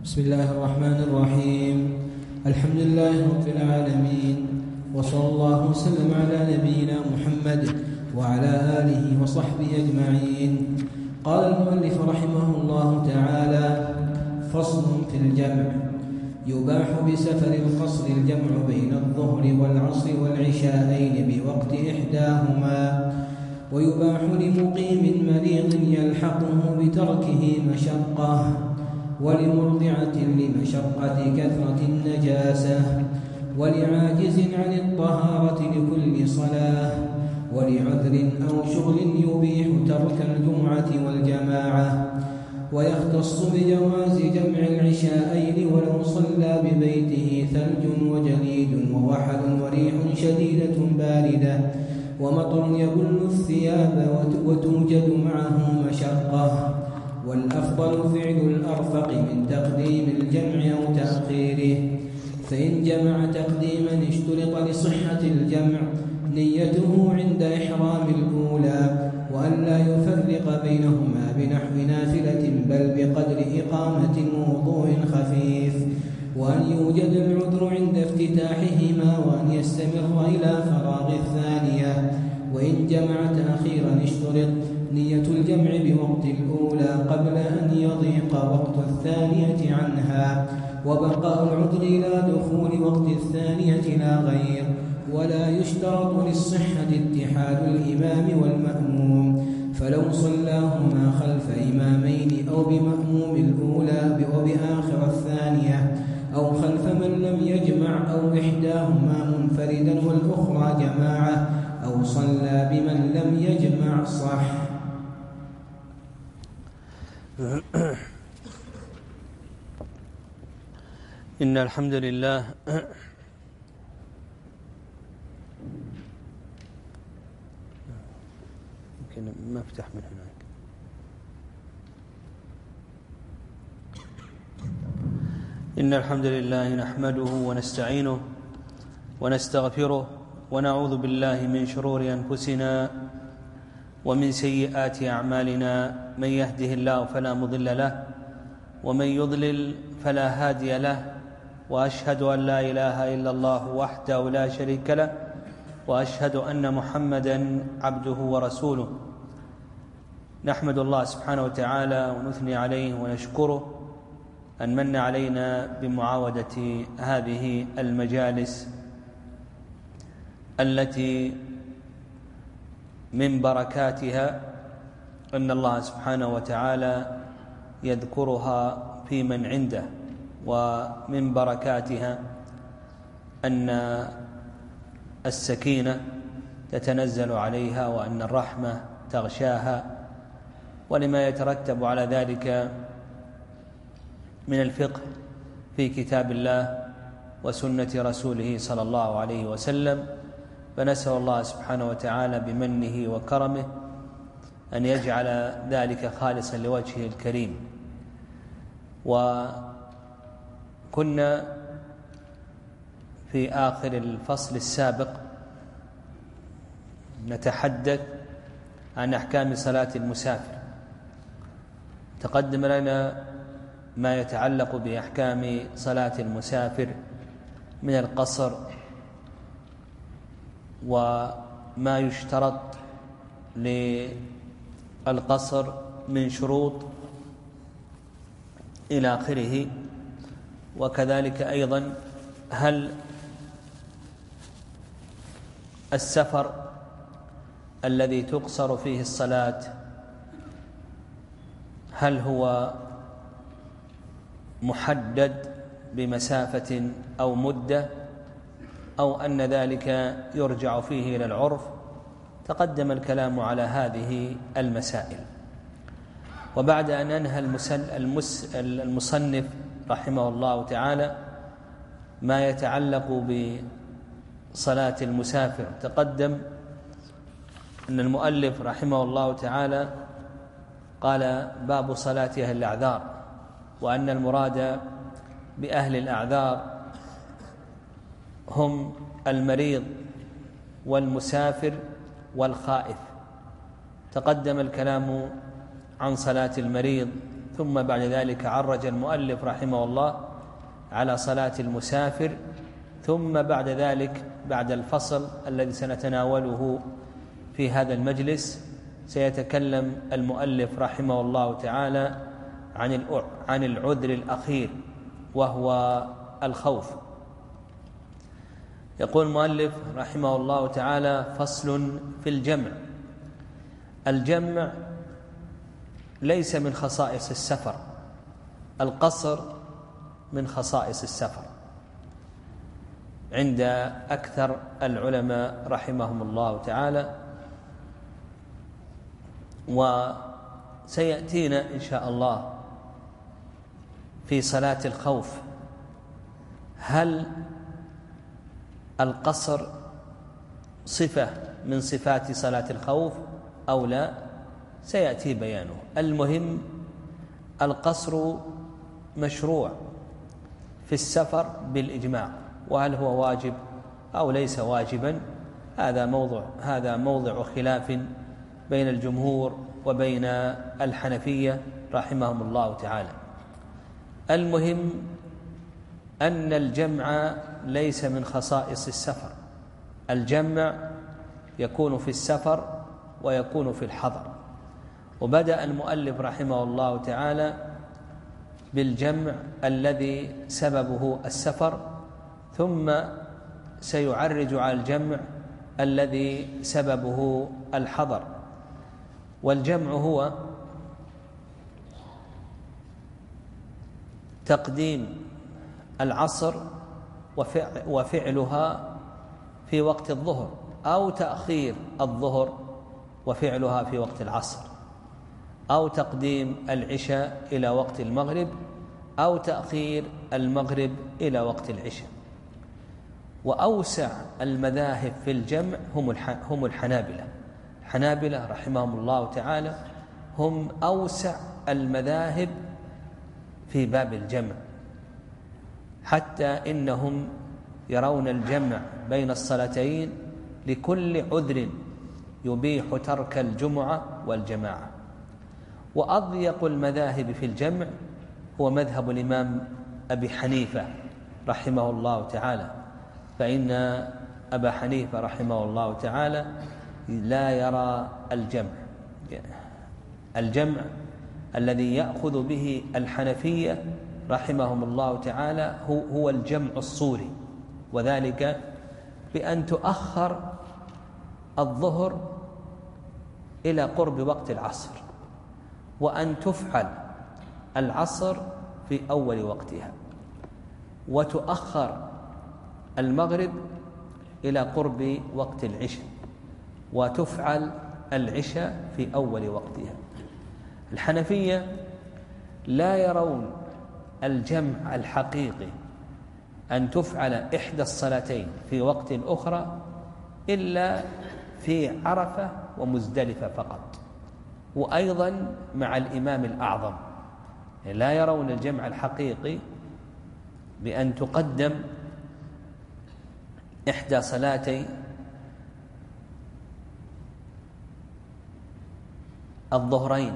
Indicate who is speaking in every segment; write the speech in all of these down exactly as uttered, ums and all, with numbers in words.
Speaker 1: بسم الله الرحمن الرحيم. الحمد لله رب العالمين، وصلى الله وسلم على نبينا محمد وعلى آله وصحبه أجمعين. قال المؤلف رحمه الله تعالى: فصل في الجمع. يباح بسفر القصر الجمع بين الظهر والعصر والعشاءين بوقت إحداهما، ويباح لمقيم مريض يلحقه بتركه مشقة، ولمرضعة لمشقة كثرة النجاسة، ولعاجز عن الطهارة لكل صلاة، ولعذر أو شغل يبيح ترك الجمعة والجماعة. ويختص بجواز جمع العشاءين ولو صلى ببيته ثلج وجليد ووحل وريح شديدة باردة ومطر يبل الثياب وتوجد معه مشقة. والأفضل فعل الأرفق من تقديم الجمع أو تأخيره، فإن جمع تقديما اشترط لصحة الجمع نيته عند إحرام الأولى، وأن لا يفرق بينهما بنحو نافلة بل بقدر إقامة ووضوء خفيف، وأن يوجد العذر عند افتتاحهما، وأن يستمر إلى فراغ الثانية. وإن جمع تأخيرا اشترط نية الجمع بوقت الأولى قبل أن يضيق وقت الثانية عنها، وبقاء العذر إلى دخول وقت الثانية لا غير. ولا يشترط للصحة اتحاد الإمام والمأموم، فلو صلاهما خلف إمامين أو بمأموم الأولى أو بآخر الثانية، أو خلف من لم يجمع، أو إحداهما منفردا والأخرى جماعة، أو صلى بمن لم يجمع صح.
Speaker 2: إن الحمد لله يمكن ما افتح من هناك. إن الحمد لله نحمده ونستعينه ونستغفره ونعوذ بالله من شرور أنفسنا ومن سيئات أعمالنا، من يهده الله فلا مضل له ومن يضلل فلا هادي له، وأشهد أن لا إله إلا الله وحده لا شريك له، وأشهد أن محمدا عبده ورسوله. نحمد الله سبحانه وتعالى ونثني عليه ونشكره أن من علينا بمعاودة هذه المجالس التي من بركاتها أن الله سبحانه وتعالى يذكرها في من عنده، ومن بركاتها أن السكينة تتنزل عليها وأن الرحمة تغشاها، ولما يترتب على ذلك من الفقه في كتاب الله وسنة رسوله صلى الله عليه وسلم. فنسأل الله سبحانه وتعالى بمنه وكرمه أن يجعل ذلك خالصا لوجهه الكريم. وكنا في آخر الفصل السابق نتحدث عن أحكام صلاة المسافر. تقدم لنا ما يتعلق بأحكام صلاة المسافر من القصر، وما يشترط للقصر من شروط إلى آخره. وكذلك أيضا هل السفر الذي تقصر فيه الصلاة هل هو محدد بمسافة أو مدة، أو أن ذلك يرجع فيه إلى العرف؟ تقدم الكلام على هذه المسائل. وبعد أن أنهى المصنف رحمه الله تعالى ما يتعلق بصلاة المسافر، تقدم أن المؤلف رحمه الله تعالى قال: باب صلاة أهل الأعذار، وأن المراد بأهل الأعذار هم المريض والمسافر والخائف. تقدم الكلام عن صلاة المريض ثم بعد ذلك عرج المؤلف رحمه الله على صلاة المسافر، ثم بعد ذلك بعد الفصل الذي سنتناوله في هذا المجلس سيتكلم المؤلف رحمه الله تعالى عن عن العذر الأخير وهو الخوف. يقول المؤلف رحمه الله تعالى: فصل في الجمع. الجمع ليس من خصائص السفر، القصر من خصائص السفر عند أكثر العلماء رحمهم الله تعالى. وسيأتينا إن شاء الله في صلاة الخوف هل القصر صفة من صفات صلاة الخوف أو لا، سيأتي بيانه. المهم القصر مشروع في السفر بالإجماع، وهل هو واجب أو ليس واجبا هذا موضوع هذا موضع خلاف بين الجمهور وبين الحنفية رحمهم الله تعالى. المهم أن الجمع ليس من خصائص السفر، الجمع يكون في السفر ويكون في الحضر. وبدأ المؤلف رحمه الله تعالى بالجمع الذي سببه السفر، ثم سيعرج على الجمع الذي سببه الحضر. والجمع هو تقديم العصر وفعلها في وقت الظهر، أو تأخير الظهر وفعلها في وقت العصر، أو تقديم العشاء إلى وقت المغرب، أو تأخير المغرب إلى وقت العشاء. وأوسع المذاهب في الجمع هم الحنابلة. الحنابلة رحمهم الله تعالى هم أوسع المذاهب في باب الجمع، حتى إنهم يرون الجمع بين الصلاتين لكل عذر يبيح ترك الجمعة والجماعة. وأضيق المذاهب في الجمع هو مذهب الإمام أبي حنيفة رحمه الله تعالى، فإن أبا حنيفة رحمه الله تعالى لا يرى الجمع الجمع الذي يأخذ به الحنفية رحمهم الله تعالى هو, هو الجمع الصوري، وذلك بأن تؤخر الظهر إلى قرب وقت العصر، وأن تفعل العصر في أول وقتها، وتؤخر المغرب إلى قرب وقت العشاء، وتفعل العشاء في أول وقتها. الحنفية لا يرون الجمع الحقيقي أن تفعل إحدى الصلاتين في وقت أخرى إلا في عرفة ومزدلفة فقط، وأيضا مع الإمام الأعظم. لا يرون الجمع الحقيقي بأن تقدم إحدى صلاتي الظهرين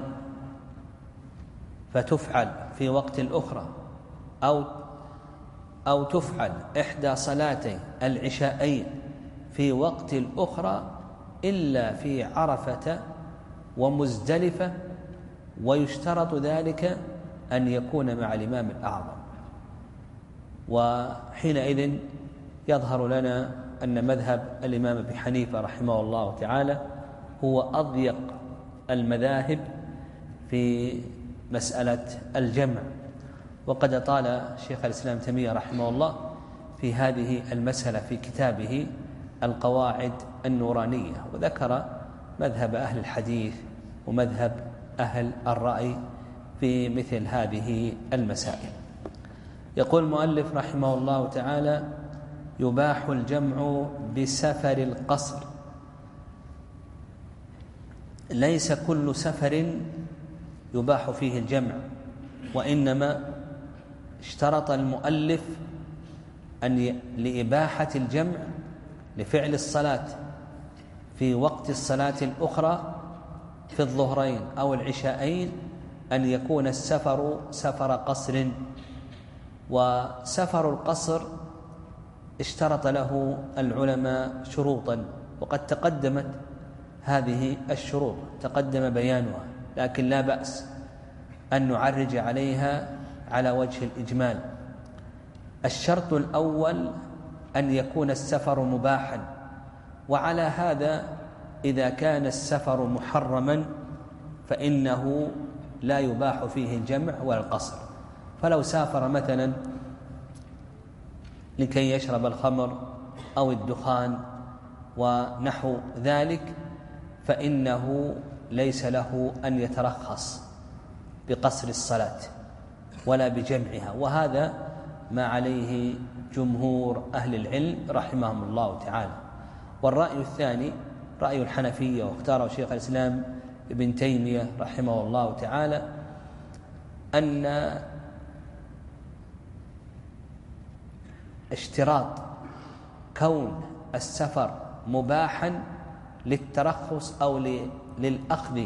Speaker 2: فتفعل في وقت الأخرى، أو أو تفعل إحدى صلاتي العشاءين في وقت الأخرى إلا في عرفة ومزدلفة، ويشترط ذلك أن يكون مع الإمام الأعظم. وحينئذ يظهر لنا أن مذهب الإمام أبي حنيفة رحمه الله تعالى هو أضيق المذاهب في مسألة الجمع. وقد طال شيخ الإسلام تيمية رحمه الله في هذه المسألة في كتابه القواعد النورانية، وذكر مذهب أهل الحديث ومذهب أهل الرأي في مثل هذه المسائل. يقول المؤلف رحمه الله تعالى: يباح الجمع بسفر القصر. ليس كل سفر يباح فيه الجمع، وإنما اشترط المؤلف أن لإباحة الجمع لفعل الصلاة في وقت الصلاة الأخرى في الظهرين أو العشاءين أن يكون السفر سفر قصر، وسفر القصر اشترط له العلماء شروطا، وقد تقدمت هذه الشروط، تقدم بيانها، لكن لا بأس أن نعرج عليها على وجه الإجمال. الشرط الأول أن يكون السفر مباحا، وعلى هذا إذا كان السفر محرما فإنه لا يباح فيه الجمع ولا القصر. فلو سافر مثلا لكي يشرب الخمر أو الدخان ونحو ذلك فإنه ليس له أن يترخص بقصر الصلاة ولا بجمعها، وهذا ما عليه جمهور أهل العلم رحمهم الله تعالى. والرأي الثاني رأي الحنفية، واختاره شيخ الإسلام ابن تيمية رحمه الله تعالى، أن اشتراط كون السفر مباحا للترخص أو للأخذ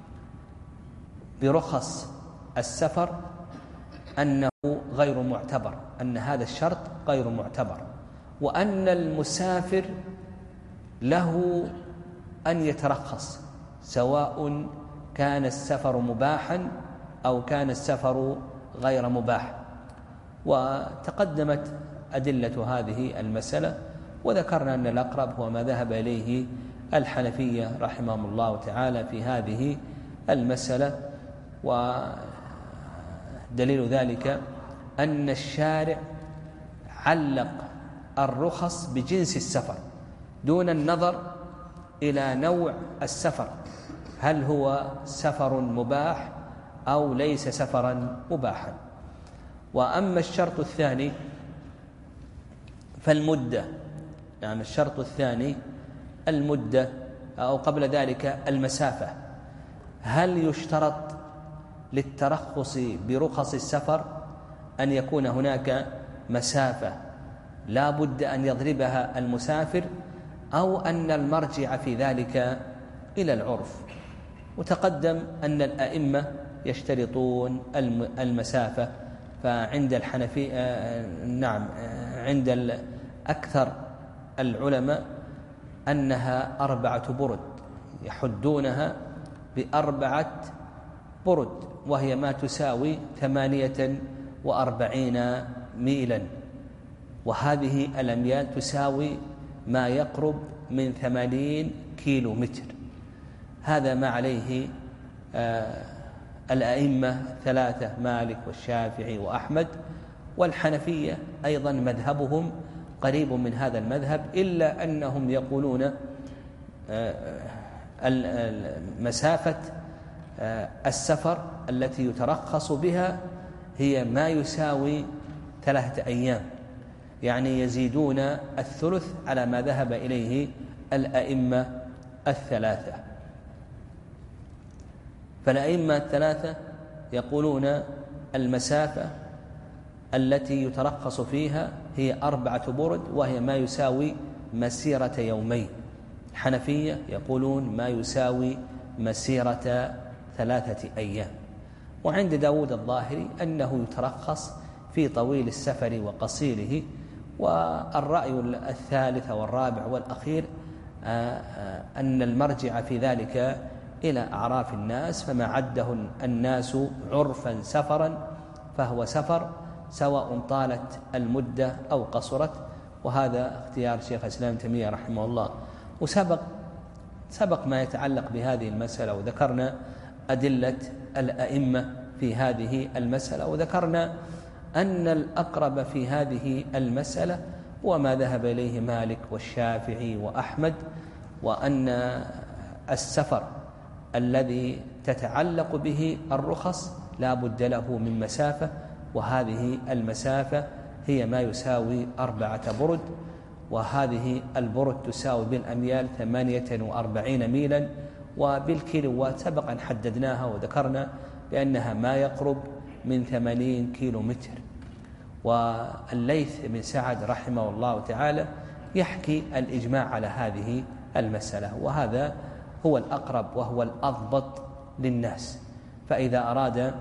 Speaker 2: برخص السفر أنه غير معتبر، أن هذا الشرط غير معتبر، وأن المسافر له أن يترخص سواء كان السفر مباحا أو كان السفر غير مباح. وتقدمت أدلة هذه المسألة، وذكرنا أن الأقرب هو ما ذهب إليه الحنفية رحمهم الله تعالى في هذه المسألة. ودليل ذلك أن الشارع علق الرخص بجنس السفر دون النظر إلى نوع السفر، هل هو سفر مباح أو ليس سفرا مباحا. وأما الشرط الثاني فالمدة، يعني الشرط الثاني المدة، أو قبل ذلك المسافة. هل يشترط للترخص برخص السفر أن يكون هناك مسافة لا بد أن يضربها المسافر، أو أن المرجع في ذلك إلى العرف؟ وتقدم أن الأئمة يشترطون المسافة، فعند الحنفي نعم عند أكثر العلماء أنها أربعة برد، يحدونها بأربعة برد، وهي ما تساوي ثمانية وأربعين ميلا، وهذه الأميال تساوي ما يقرب من ثمانين كيلو متر. هذا ما عليه آه الأئمة ثلاثة، مالك والشافعي وأحمد، والحنفية أيضا مذهبهم قريب من هذا المذهب، إلا أنهم يقولون مسافة السفر التي يترخص بها هي ما يساوي ثلاثة أيام، يعني يزيدون الثلث على ما ذهب إليه الأئمة الثلاثة. فالأئمة الثلاثة يقولون المسافة التي يترخص فيها هي أربعة برد، وهي ما يساوي مسيرة يومين. الحنفية يقولون ما يساوي مسيرة ثلاثة أيام. وعند داود الظاهري أنه يترخص في طويل السفر وقصيره. والرأي الثالث والرابع والأخير أن المرجع في ذلك إلى أعراف الناس، فما عده الناس عرفا سفرا فهو سفر، سواء طالت المدة أو قصرت. وهذا اختيار شيخ الإسلام تيمية رحمه الله. وسبق سبق ما يتعلق بهذه المسألة، وذكرنا أدلة الأئمة في هذه المسألة، وذكرنا أن الأقرب في هذه المسألة هو ما ذهب إليه مالك والشافعي وأحمد، وأن السفر الذي تتعلق به الرخص لا بد له من مسافة، وهذه المسافة هي ما يساوي أربعة برد، وهذه البرد تساوي بالأميال ثمانية وأربعين ميلا، وبالكيلوات سبقا حددناها وذكرنا بأنها ما يقرب من ثمانين كيلو متر. والليث بن سعد رحمه الله تعالى يحكي الإجماع على هذه المسألة، وهذا هو الأقرب وهو الأضبط للناس. فإذا أراد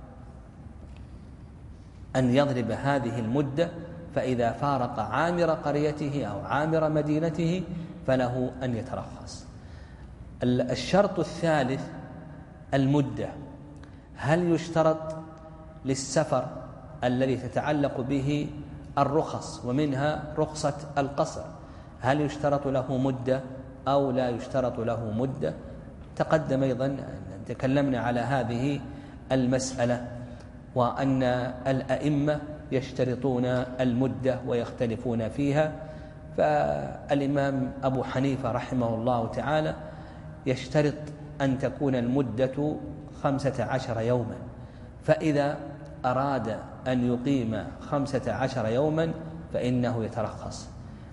Speaker 2: أن يضرب هذه المدة فإذا فارق عامر قريته أو عامر مدينته فله أن يترخص. الشرط الثالث المدة. هل يشترط للسفر الذي تتعلق به الرخص ومنها رخصة القصر، هل يشترط له مدة أو لا يشترط له مدة؟ تقدم أيضا تكلمنا على هذه المسألة، وأن الأئمة يشترطون المدة ويختلفون فيها. فالإمام أبو حنيفة رحمه الله تعالى يشترط أن تكون المدة خمسة عشر يوما، فإذا أراد أن يقيم خمسة عشر يوما فإنه يترخص.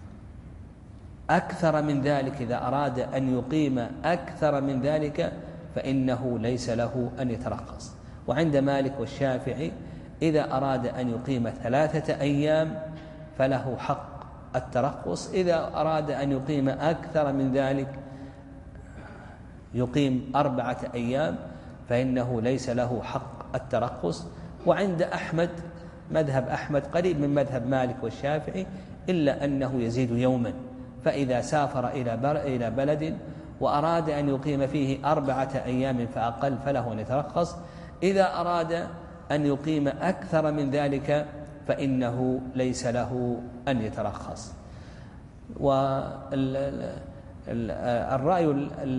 Speaker 2: أكثر من ذلك إذا أراد أن يقيم أكثر من ذلك فإنه ليس له أن يترخص. وعند مالك والشافعي إذا أراد أن يقيم ثلاثة أيام فله حق الترخص، إذا أراد أن يقيم أكثر من ذلك يقيم أربعة أيام فإنه ليس له حق الترخص. وعند أحمد مذهب أحمد قريب من مذهب مالك والشافعي إلا أنه يزيد يوما، فإذا سافر إلى بلد وأراد أن يقيم فيه أربعة أيام فأقل فله أن يترخص، إذا أراد أن يقيم أكثر من ذلك فإنه ليس له أن يترخص. والرأي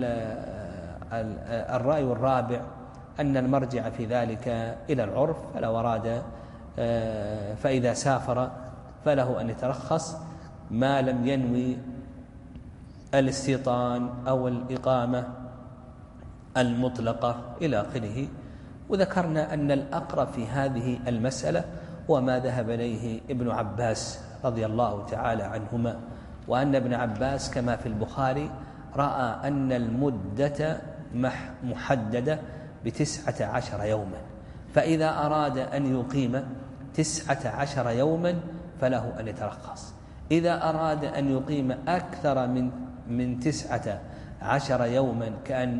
Speaker 2: الرأي الرابع أن المرجع في ذلك إلى العرف، فلو أراد فإذا سافر فله أن يترخص ما لم ينوي الاستيطان أو الإقامة المطلقة إلى آخره. وذكرنا أن الأقرب في هذه المسألة وما ذهب إليه ابن عباس رضي الله تعالى عنهما، وأن ابن عباس كما في البخاري رأى أن المدة محددة بتسعة عشر يوما، فإذا أراد أن يقيم تسعة عشر يوما فله أن يترخص. إذا أراد أن يقيم أكثر من من تسعة عشر يوما كأن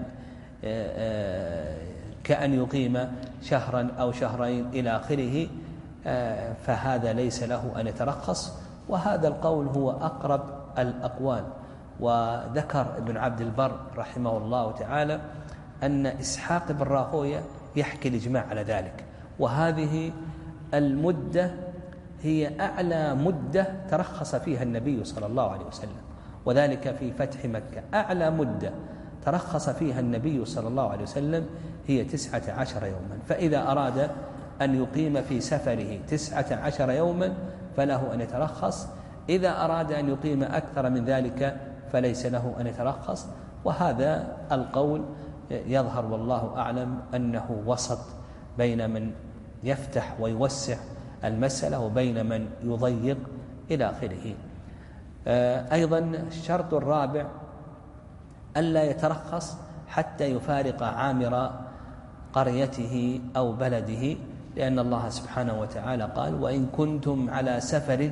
Speaker 2: كأن يقيم شهرا أو شهرين إلى آخره فهذا ليس له أن يترخص. وهذا القول هو أقرب الأقوال. وذكر ابن عبد البر رحمه الله تعالى أن إسحاق بن راهويه يحكي الإجماع على ذلك، وهذه المدة هي أعلى مدة ترخص فيها النبي صلى الله عليه وسلم، وذلك في فتح مكة أعلى مدة ترخص فيها النبي صلى الله عليه وسلم هي تسعة عشر يوما. فإذا أراد أن يقيم في سفره تسعة عشر يوما فله أن يترخص، إذا أراد أن يقيم أكثر من ذلك فليس له أن يترخص. وهذا القول يظهر والله أعلم أنه وسط بين من يفتح ويوسع المسألة وبين من يضيق إلى آخره. أيضا الشرط الرابع ألا يترخص حتى يفارق عامر قريته أو بلده، لأن الله سبحانه وتعالى قال: وإن كنتم على سفر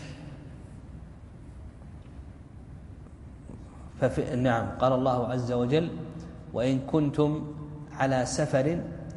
Speaker 2: ففي نعم قال الله عز وجل: وإن كنتم على سفر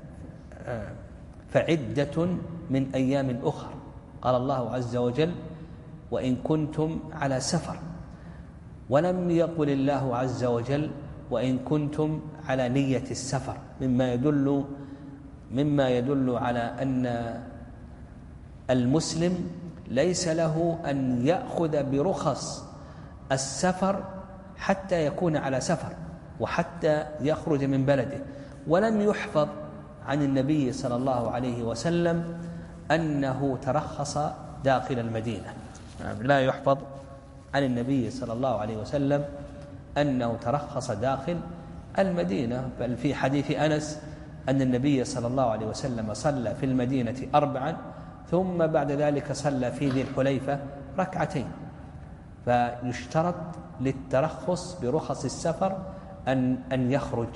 Speaker 2: فعدة من أيام أخر. قال الله عز وجل: وإن كنتم على سفر، ولم يقل الله عز وجل: وإن كنتم على نية السفر، مما يدل مما يدل على أن المسلم ليس له أن يأخذ برخص السفر حتى يكون على سفر وحتى يخرج من بلده. ولم يحفظ عن النبي صلى الله عليه وسلم أنه ترخص داخل المدينة، لا يحفظ عن النبي صلى الله عليه وسلم أنه ترخص داخل المدينة. بل في حديث أنس أن النبي صلى الله عليه وسلم صلى في المدينة أربعا ثم بعد ذلك صلى في ذي الحليفة ركعتين. فيشترط للترخص برخص السفر أن أن يخرج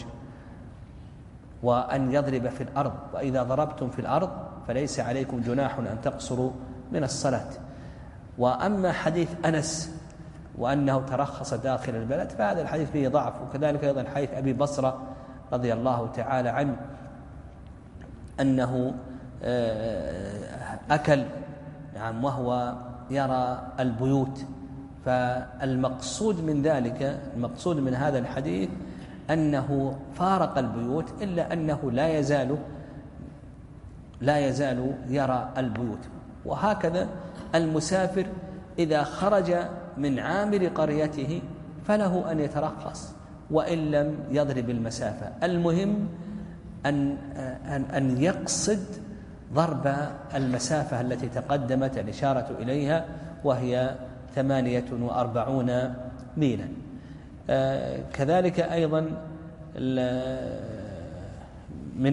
Speaker 2: وأن يضرب في الأرض، وإذا ضربتم في الأرض فليس عليكم جناح أن تقصروا من الصلاة. وأما حديث أنس وأنه ترخص داخل البلد فهذا الحديث فيه ضعف، وكذلك أيضا حديث أبي بصرة رضي الله تعالى عنه أنه أكل نعم وهو يرى البيوت. فالمقصود من ذلك المقصود من هذا الحديث أنه فارق البيوت، إلا أنه لا يزال لا يزال يرى البيوت. وهكذا المسافر إذا خرج من عامر قريته فله أن يترخص وإن لم يضرب المسافة. المهم أن أن أن يقصد ضرب المسافة التي تقدمت الإشارة إليها، وهي ثمانية وأربعون ميلا. كذلك أيضا من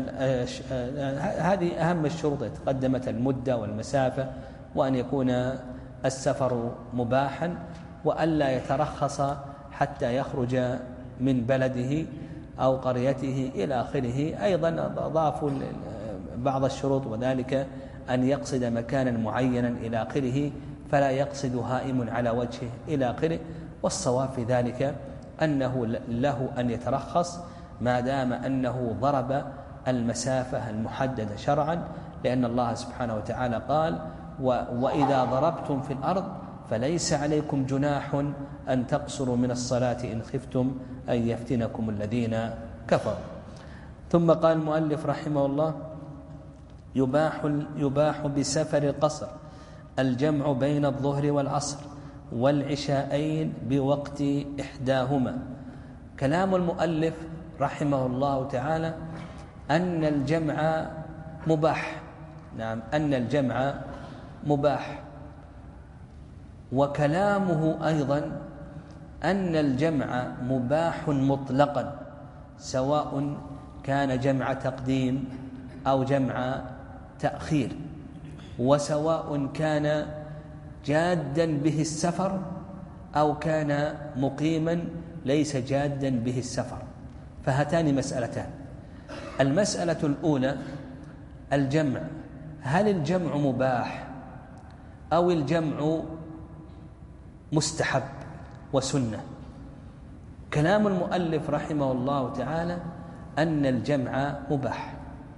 Speaker 2: هذه أهم الشروط تقدمت المدة والمسافة، وأن يكون السفر مباحا، وألا يترخص حتى يخرج من بلده أو قريته إلى آخره. أيضا أضافوا بعض الشروط، وذلك أن يقصد مكانا معينا إلى آخره، فلا يقصد هائم على وجهه إلى آخره. والصواب في ذلك أنه له أن يترخص ما دام أنه ضرب المسافة المحددة شرعا، لأن الله سبحانه وتعالى قال: وإذا ضربتم في الأرض فليس عليكم جناح أن تقصروا من الصلاة إن خفتم أن يفتنكم الذين كفروا. ثم قال المؤلف رحمه الله: يباح, يباح بسفر القصر الجمع بين الظهر والعصر والعشاءين بوقت إحداهما. كلام المؤلف رحمه الله تعالى أن الجمع مباح، نعم أن الجمع مباح. وكلامه أيضا أن الجمع مباح مطلقا، سواء كان جمع تقديم أو جمع تأخير، وسواء كان جادا به السفر أو كان مقيما ليس جادا به السفر. فهاتان مسألتان. المسألة الأولى الجمع، هل الجمع مباح أو الجمع مستحب وسنة؟ كلام المؤلف رحمه الله تعالى أن الجمع مباح،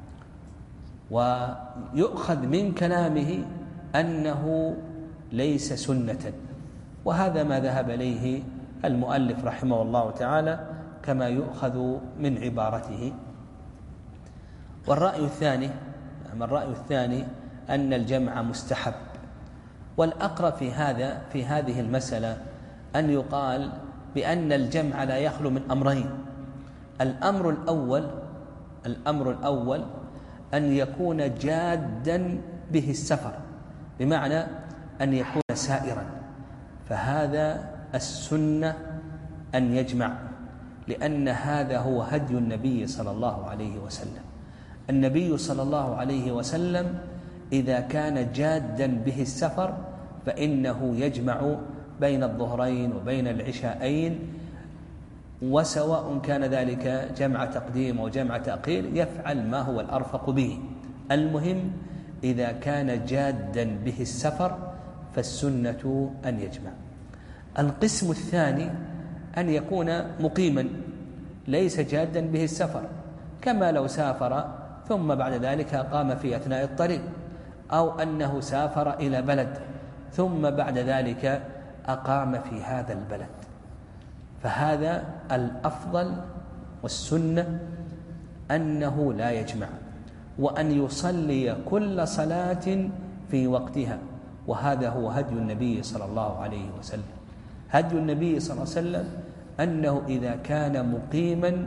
Speaker 2: ويؤخذ من كلامه أنه ليس سنة، وهذا ما ذهب إليه المؤلف رحمه الله تعالى كما يؤخذ من عبارته. والرأي الثاني الرأي الثاني أن الجمع مستحب. والأقرب في هذا في هذه المسألة أن يقال بأن الجمع لا يخلو من أمرين. الأمر الأول الأمر الأول أن يكون جادا به السفر، بمعنى أن يكون سائرا، فهذا السنة أن يجمع، لأن هذا هو هدي النبي صلى الله عليه وسلم. النبي صلى الله عليه وسلم إذا كان جادا به السفر فإنه يجمع بين الظهرين وبين العشاءين، وسواء كان ذلك جمع تقديم أو جمع تأخير يفعل ما هو الأرفق به. المهم إذا كان جادا به السفر فالسنة أن يجمع. القسم الثاني أن يكون مقيما ليس جادا به السفر، كما لو سافر ثم بعد ذلك قام في أثناء الطريق، أو أنه سافر إلى بلد ثم بعد ذلك أقام في هذا البلد، فهذا الأفضل والسنة أنه لا يجمع، وأن يصلي كل صلاة في وقتها. وهذا هو هدي النبي صلى الله عليه وسلم. هدي النبي صلى الله عليه وسلم أنه إذا كان مقيما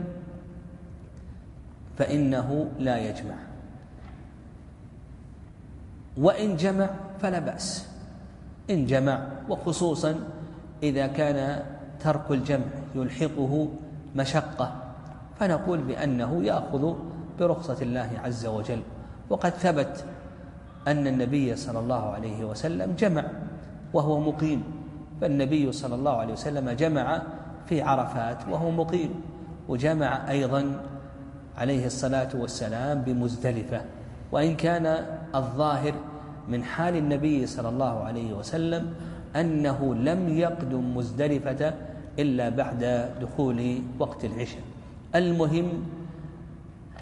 Speaker 2: فإنه لا يجمع، وإن جمع فلا بأس إن جمع، وخصوصا إذا كان ترك الجمع يلحقه مشقة فنقول بأنه يأخذ برخصة الله عز وجل. وقد ثبت أن النبي صلى الله عليه وسلم جمع وهو مقيم، فالنبي صلى الله عليه وسلم جمع في عرفات وهو مقيم، وجمع أيضا عليه الصلاة والسلام بمزدلفة. وإن كان الظاهر من حال النبي صلى الله عليه وسلم أنه لم يقدم مزدلفة إلا بعد دخول وقت العشاء. المهم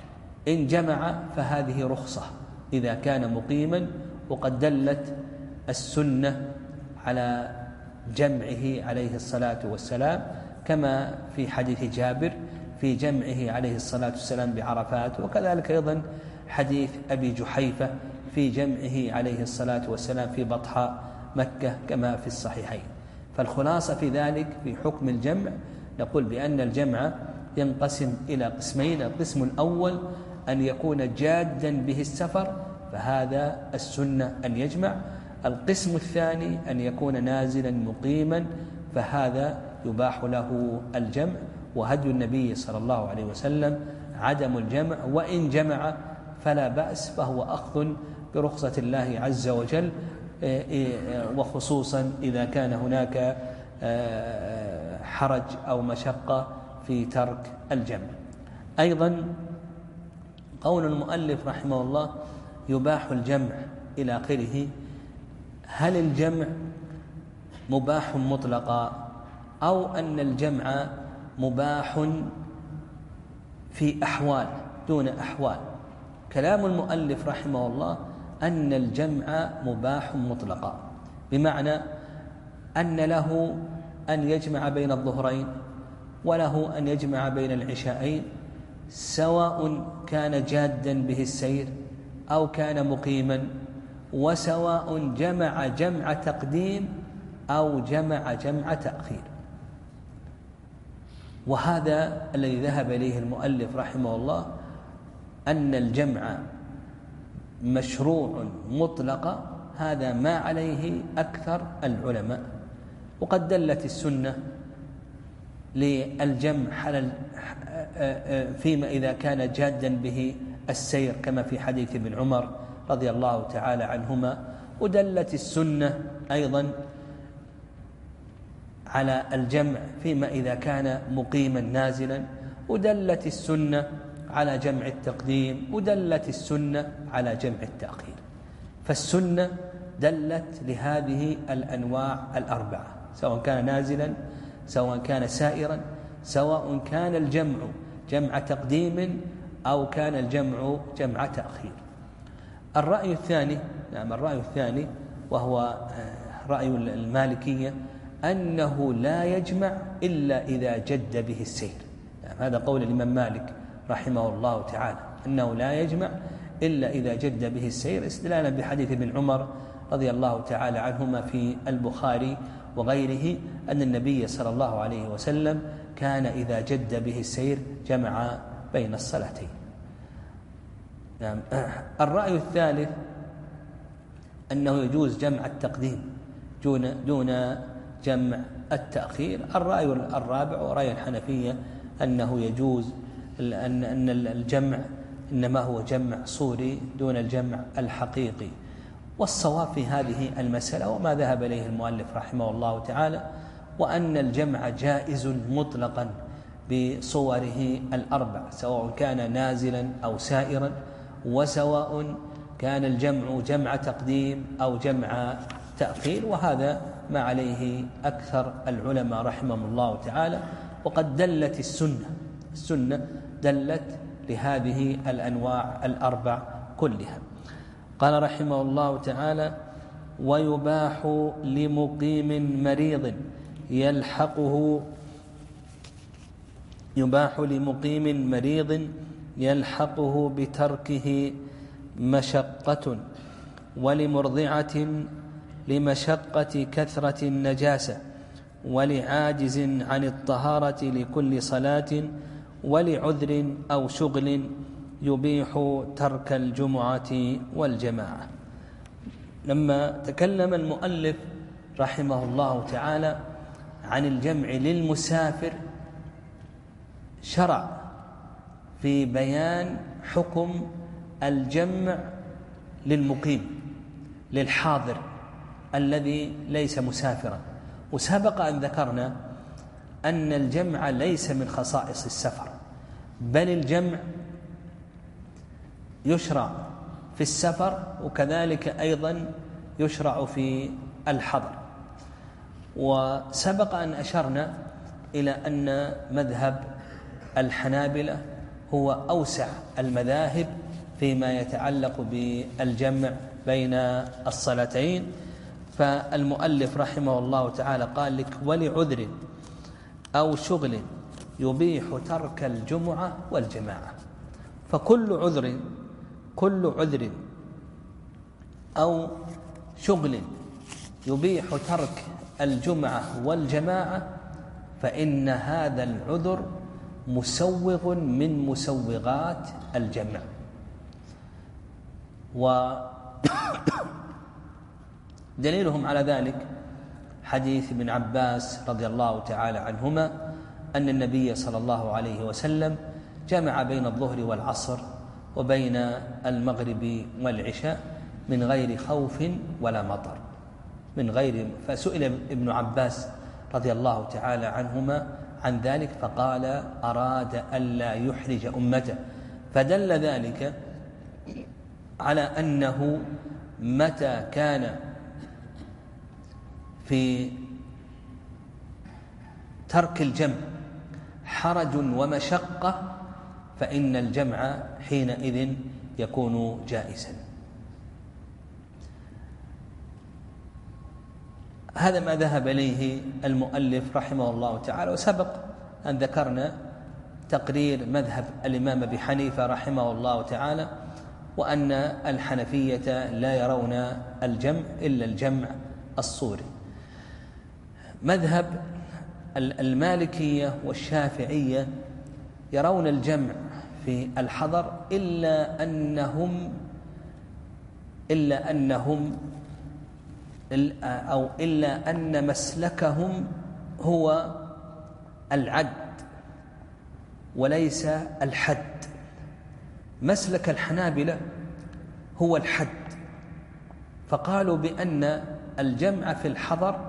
Speaker 2: إن جمع فهذه رخصة إذا كان مقيما، وقد دلت السنة على جمعه عليه الصلاة والسلام كما في حديث جابر في جمعه عليه الصلاة والسلام بعرفات، وكذلك أيضا حديث أبي جحيفة في جمعه عليه الصلاة والسلام في بطحاء مكة كما في الصحيحين. فالخلاصة في ذلك في حكم الجمع نقول بأن الجمع ينقسم إلى قسمين. القسم الأول أن يكون جادا به السفر، فهذا السنة أن يجمع. القسم الثاني أن يكون نازلا مقيما، فهذا يباح له الجمع. وهدي النبي صلى الله عليه وسلم عدم الجمع، وإن جمع فلا بأس، فهو أخذ برخصة الله عز وجل، وخصوصا إذا كان هناك حرج أو مشقة في ترك الجمع. أيضا قول المؤلف رحمه الله يباح الجمع إلى آخره، هل الجمع مباح مطلقا أو أن الجمع مباح في أحوال دون أحوال؟ كلام المؤلف رحمه الله أن الجمع مباح مطلقا، بمعنى أن له أن يجمع بين الظهرين وله أن يجمع بين العشاءين، سواء كان جادا به السير أو كان مقيما، وسواء جمع جمع تقديم أو جمع جمع تأخير. وهذا الذي ذهب إليه المؤلف رحمه الله، أن الجمع مشروع مطلقا، هذا ما عليه أكثر العلماء. وقد دلت السنة للجمع فيما إذا كان جادا به السير كما في حديث ابن عمر رضي الله تعالى عنهما، ودلت السنة أيضا على الجمع فيما إذا كان مقيما نازلا، ودلت السنة على جمع التقديم، ودلت السنة على جمع التأخير. فالسنة دلت لهذه الأنواع الأربعة، سواء كان نازلا، سواء كان سائرا، سواء كان الجمع جمع تقديم أو كان الجمع جمع تأخير. الرأي الثاني نعم الرأي الثاني وهو رأي المالكية، أنه لا يجمع إلا إذا جد به السير. يعني هذا قول الإمام مالك رحمه الله تعالى، أنه لا يجمع إلا إذا جد به السير، استدلالا بحديث ابن عمر رضي الله تعالى عنهما في البخاري وغيره، أن النبي صلى الله عليه وسلم كان إذا جد به السير جمع بين الصلاتين. نعم. الرأي الثالث أنه يجوز جمع التقديم دون دون جمع التأخير. الرأي الرابع ورأي الحنفية أنه يجوز أن أن الجمع إنما هو جمع صوري دون الجمع الحقيقي. والصواب في هذه المسألة وما ذهب إليه المؤلف رحمه الله تعالى، وأن الجمع جائز مطلقا بصوره الأربع، سواء كان نازلا أو سائرا، وسواء كان الجمع جمع تقديم أو جمع تأخير. وهذا ما عليه أكثر العلماء رحمهم الله تعالى. وقد دلت السنة السنة دلت لهذه الأنواع الأربع كلها. قال رحمه الله تعالى: ويباح لمقيم مريض يلحقه يباح لمقيم مريض يلحقه بتركه مشقة، ولمرضعة لمشقة كثرة النجاسة، ولعاجز عن الطهارة لكل صلاة، ولعذر أو شغل يبيح ترك الجمعة والجماعة. لما تكلم المؤلف رحمه الله تعالى عن الجمع للمسافر، شرع في بيان حكم الجمع للمقيم للحاضر الذي ليس مسافرا. وسبق أن ذكرنا أن الجمع ليس من خصائص السفر، بل الجمع يشرع في السفر، وكذلك أيضا يشرع في الحضر. وسبق أن أشرنا إلى أن مذهب الحنابلة هو أوسع المذاهب فيما يتعلق بالجمع بين الصلاتين. فالمؤلف رحمه الله تعالى قال لك: ولعذر أو شغل يبيح ترك الجمعة والجماعة. فكل عذر كل عذر أو شغل يبيح ترك الجمعة والجماعة فإن هذا العذر مسوغ من مسوغات الجمع. ودليلهم على ذلك حديث ابن عباس رضي الله تعالى عنهما أن النبي صلى الله عليه وسلم جمع بين الظهر والعصر وبين المغرب والعشاء من غير خوف ولا مطر، من غير فسئل ابن عباس رضي الله تعالى عنهما عن ذلك فقال: أراد ألا يحرج أمته. فدل ذلك على أنه متى كان في ترك الجمع حرج ومشقة فإن الجمع حينئذ يكون جائزا. هذا ما ذهب إليه المؤلف رحمه الله تعالى. وسبق أن ذكرنا تقرير مذهب الإمام أبي حنيفة رحمه الله تعالى، وأن الحنفية لا يرون الجمع إلا الجمع الصوري. مذهب المالكية والشافعية يرون الجمع في الحضر إلا أنهم إلا أنهم أو إلا أن مسلكهم هو العد وليس الحد. مسلك الحنابلة هو الحد، فقالوا بأن الجمع في الحضر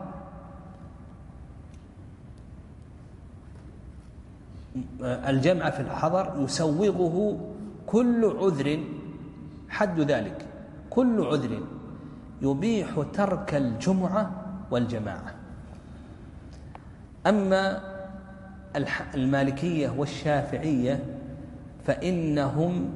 Speaker 2: الجمع في الحضر يسوغه كل عذر، حد ذلك كل عذر يبيح ترك الجمعة والجماعة. أما المالكية والشافعية فإنهم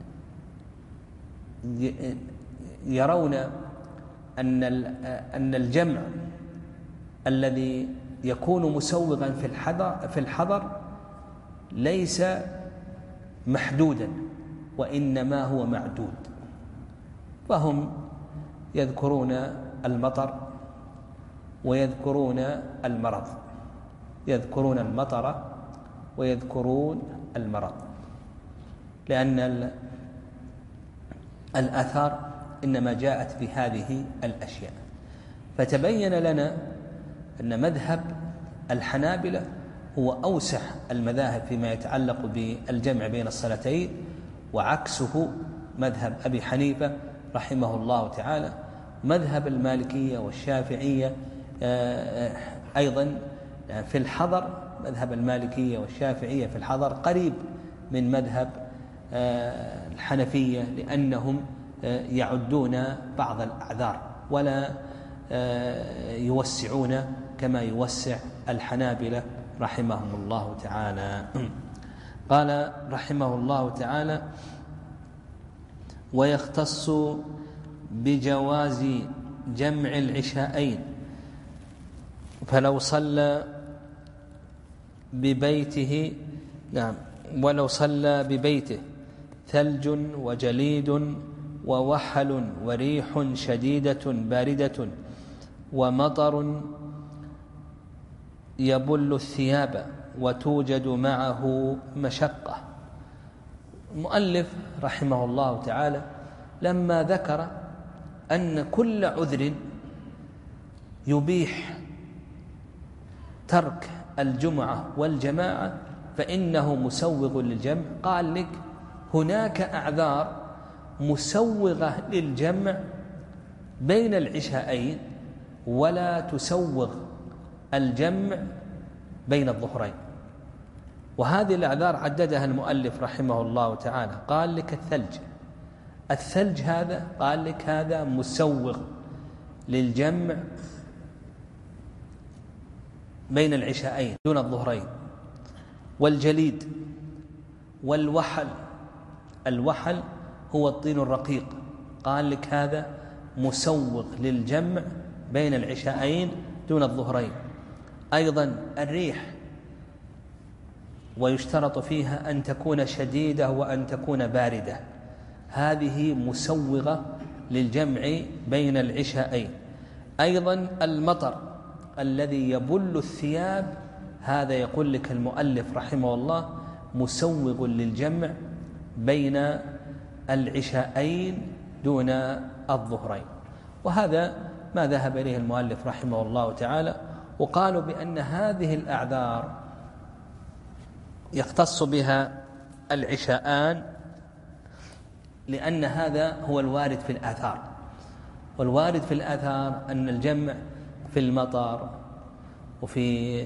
Speaker 2: يرون أن أن الجمع الذي يكون مسوغا في الحضر في الحضر ليس محدودا وإنما هو معدود. فهم يذكرون المطر ويذكرون المرض يذكرون المطر ويذكرون المرض لأن الآثار إنما جاءت بهذه الأشياء. فتبين لنا أن مذهب الحنابلة هو أوسع المذاهب فيما يتعلق بالجمع بين الصلاتين، وعكسه مذهب أبي حنيفة رحمه الله تعالى. مذهب المالكية والشافعية أيضا في الحضر، مذهب المالكية والشافعية في الحضر قريب من مذهب الحنفية، لأنهم يعدون بعض الأعذار ولا يوسعون كما يوسع الحنابلة رحمهم الله تعالى. قال رحمه الله تعالى: ويختص بجواز جمع العشاءين، فلو صلى ببيته نعم ولو صلى ببيته ثلج وجليد ووحل وريح شديدة باردة ومطر يبل الثياب وتوجد معه مشقة. المؤلف رحمه الله تعالى لما ذكر أن كل عذر يبيح ترك الجمعة والجماعة فإنه مسوغ للجمع، قال لك هناك أعذار مسوغة للجمع بين العشاءين ولا تسوغ الجمع بين الظهرين. وهذه الأعذار عددها المؤلف رحمه الله تعالى. قال لك الثلج الثلج هذا قال لك هذا مسوغ للجمع بين العشاءين دون الظهرين. والجليد والوحل. الوحل هو الطين الرقيق، قال لك هذا مسوغ للجمع بين العشاءين دون الظهرين. أيضا الريح، ويشترط فيها أن تكون شديدة وأن تكون باردة، هذه مسوغة للجمع بين العشاءين. أيضا المطر الذي يبل الثياب، هذا يقول لك المؤلف رحمه الله مسوغ للجمع بين العشاءين دون الظهرين. وهذا ما ذهب إليه المؤلف رحمه الله تعالى. وقالوا بأن هذه الأعذار يختص بها العشاءان، لأن هذا هو الوارد في الآثار. والوارد في الآثار أن الجمع في المطر وفي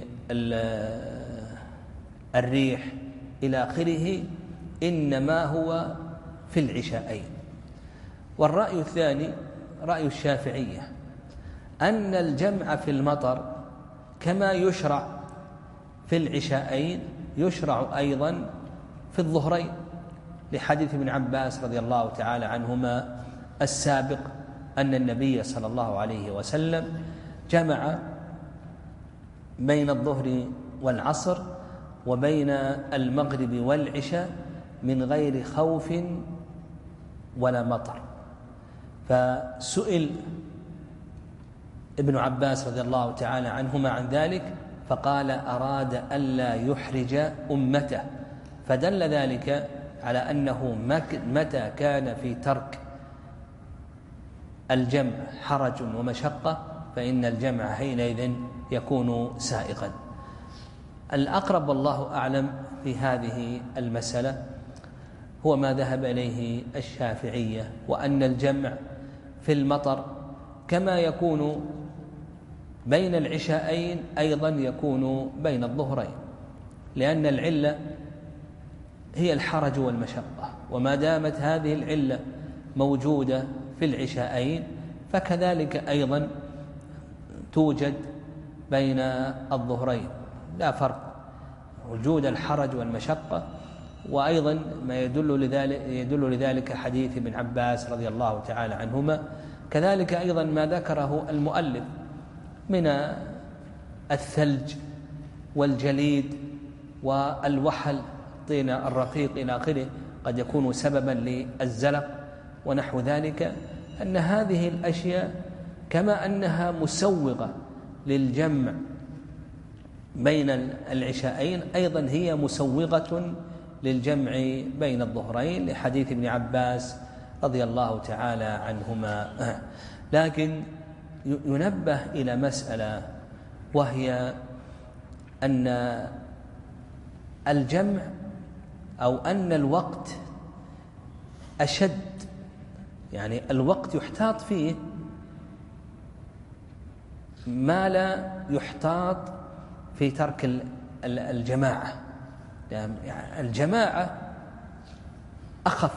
Speaker 2: الريح إلى آخره إنما هو في العشاءين. والرأي الثاني رأي الشافعية، أن الجمع في المطر كما يشرع في العشاءين يشرع أيضا في الظهرين، لحديث ابن عباس رضي الله تعالى عنهما السابق أن النبي صلى الله عليه وسلم جمع بين الظهر والعصر وبين المغرب والعشاء من غير خوف ولا مطر. فسئل ابن عباس رضي الله تعالى عنهما عن ذلك فقال أراد ألا يحرج أمته، فدل ذلك على أنه متى كان في ترك الجمع حرج ومشقة فإن الجمع حينئذ يكون سائغا. الأقرب والله أعلم في هذه المسألة هو ما ذهب إليه الشافعية، وأن الجمع في المطر كما يكون بين العشاءين أيضا يكون بين الظهرين، لأن العلة هي الحرج والمشقة، وما دامت هذه العلة موجودة في العشاءين فكذلك أيضا توجد بين الظهرين، لا فرق، وجود الحرج والمشقة. وأيضا ما يدل لذلك, يدل لذلك حديث ابن عباس رضي الله تعالى عنهما، كذلك أيضا ما ذكره المؤلف من الثلج والجليد والوحل طين الرقيق إلى آخره قد يكون سببا للزلق ونحو ذلك، أن هذه الأشياء كما أنها مسوغة للجمع بين العشاءين أيضا هي مسوغة للجمع بين الظهرين، لحديث ابن عباس رضي الله تعالى عنهما. لكن ينبه إلى مسألة، وهي أن الجمع أو أن الوقت أشد، يعني الوقت يحتاط فيه ما لا يحتاط في ترك الجماعة. يعني الجماعة أخف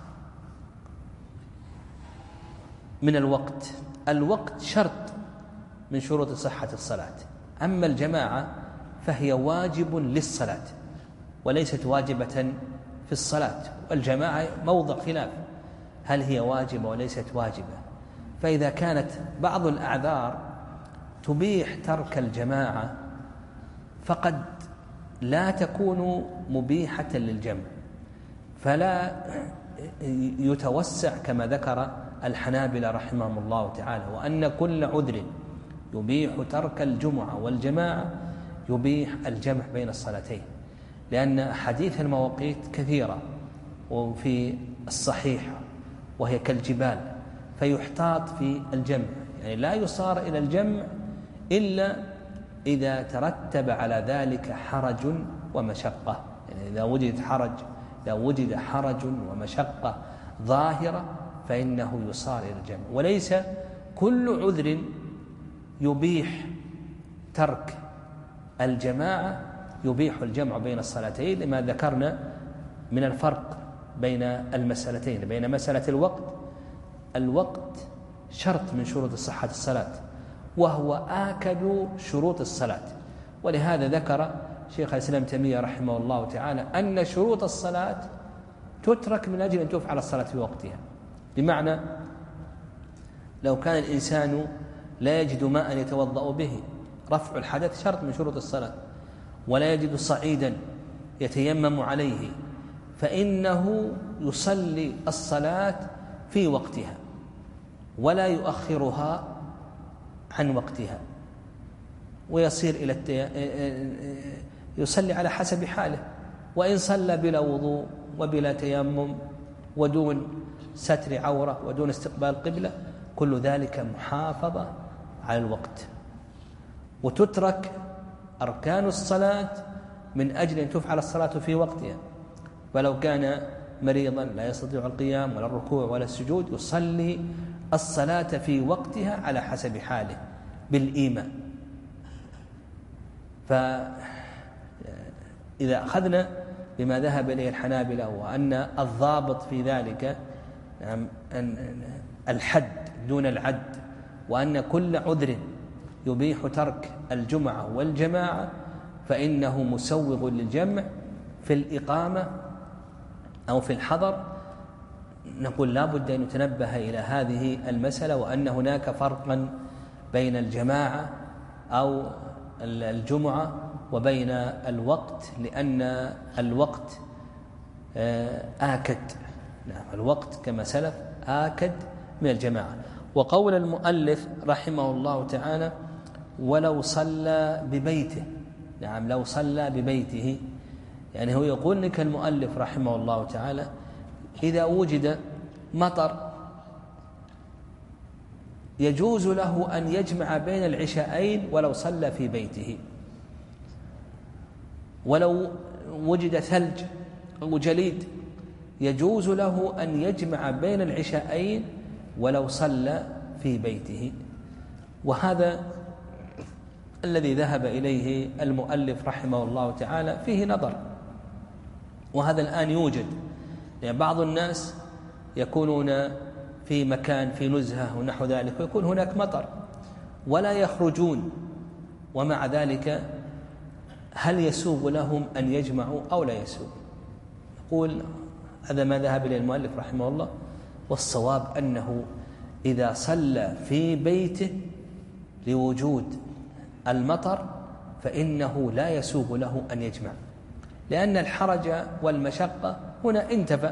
Speaker 2: من الوقت، الوقت شرط من شروط صحة الصلاة، أما الجماعة فهي واجب للصلاة وليست واجبة في الصلاة. والجماعة موضع خلاف، هل هي واجبة وليست واجبة؟ فإذا كانت بعض الأعذار تبيح ترك الجماعة فقد لا تكون مبيحة للجمع، فلا يتوسع كما ذكر الحنابلة رحمهم الله تعالى، وأن كل عذر يبيح ترك الجمعة والجماعة يبيح الجمع بين الصلاتين، لأن حديث المواقيت كثيرة وفي الصحيحة وهي كالجبال، فيحتاط في الجمع، يعني لا يصار إلى الجمع إلا إذا ترتب على ذلك حرج ومشقة. يعني إذا وجد حرج إذا وجد حرج ومشقة ظاهرة فإنه يصار إلى الجمع، وليس كل عذر يبيح ترك الجماعة يبيح الجمع بين الصلاتين، لما ذكرنا من الفرق بين المسألتين، بين مسألة الوقت. الوقت شرط من شروط صحة الصلاة، وهو آكد شروط الصلاة، ولهذا ذكر شيخ الإسلام تيمية رحمه الله تعالى أن شروط الصلاة تترك من أجل أن تفعل الصلاة في وقتها. بمعنى لو كان الإنسان لا يجد ماء يتوضأ به، رفع الحدث شرط من شروط الصلاة، ولا يجد صعيدا يتيمم عليه، فإنه يصلي الصلاة في وقتها ولا يؤخرها عن وقتها، ويصير إلى التي... يصلي على حسب حاله. وإن صلى بلا وضوء وبلا تيمم ودون ستر عورة ودون استقبال قبلة، كل ذلك محافظة على الوقت. وتترك أركان الصلاة من أجل أن تفعل الصلاة في وقتها، ولو كان مريضا لا يستطيع القيام ولا الركوع ولا السجود يصلي الصلاة في وقتها على حسب حاله بالإيمان. فإذا أخذنا بما ذهب إليه الحنابلة وأن الضابط في ذلك الحد دون العد، وأن كل عذر يبيح ترك الجمعة والجماعة فإنه مسوغ للجمع في الإقامة أو في الحضر، نقول لا بد أن نتنبه إلى هذه المسألة، وأن هناك فرقا بين الجماعة أو الجمعة وبين الوقت، لأن الوقت آكد، نعم الوقت كما سلف آكد من الجماعة. وقول المؤلف رحمه الله تعالى ولو صلى ببيته، نعم لو صلى ببيته، يعني هو يقول لك المؤلف رحمه الله تعالى إذا وجد مطر يجوز له أن يجمع بين العشاءين ولو صلى في بيته، ولو وجد ثلج أو جليد يجوز له أن يجمع بين العشاءين ولو صلى في بيته. وهذا الذي ذهب إليه المؤلف رحمه الله تعالى فيه نظر، وهذا الآن يوجد، يعني بعض الناس يكونون في مكان في نزهة ونحو ذلك ويكون هناك مطر ولا يخرجون، ومع ذلك هل يسوغ لهم أن يجمعوا أو لا يسوغ؟ نقول هذا ما ذهب إليه المؤلف رحمه الله، والصواب أنه إذا صلى في بيته لوجود المطر فإنه لا يسوغ له أن يجمع، لأن الحرج والمشقة هنا انتفى.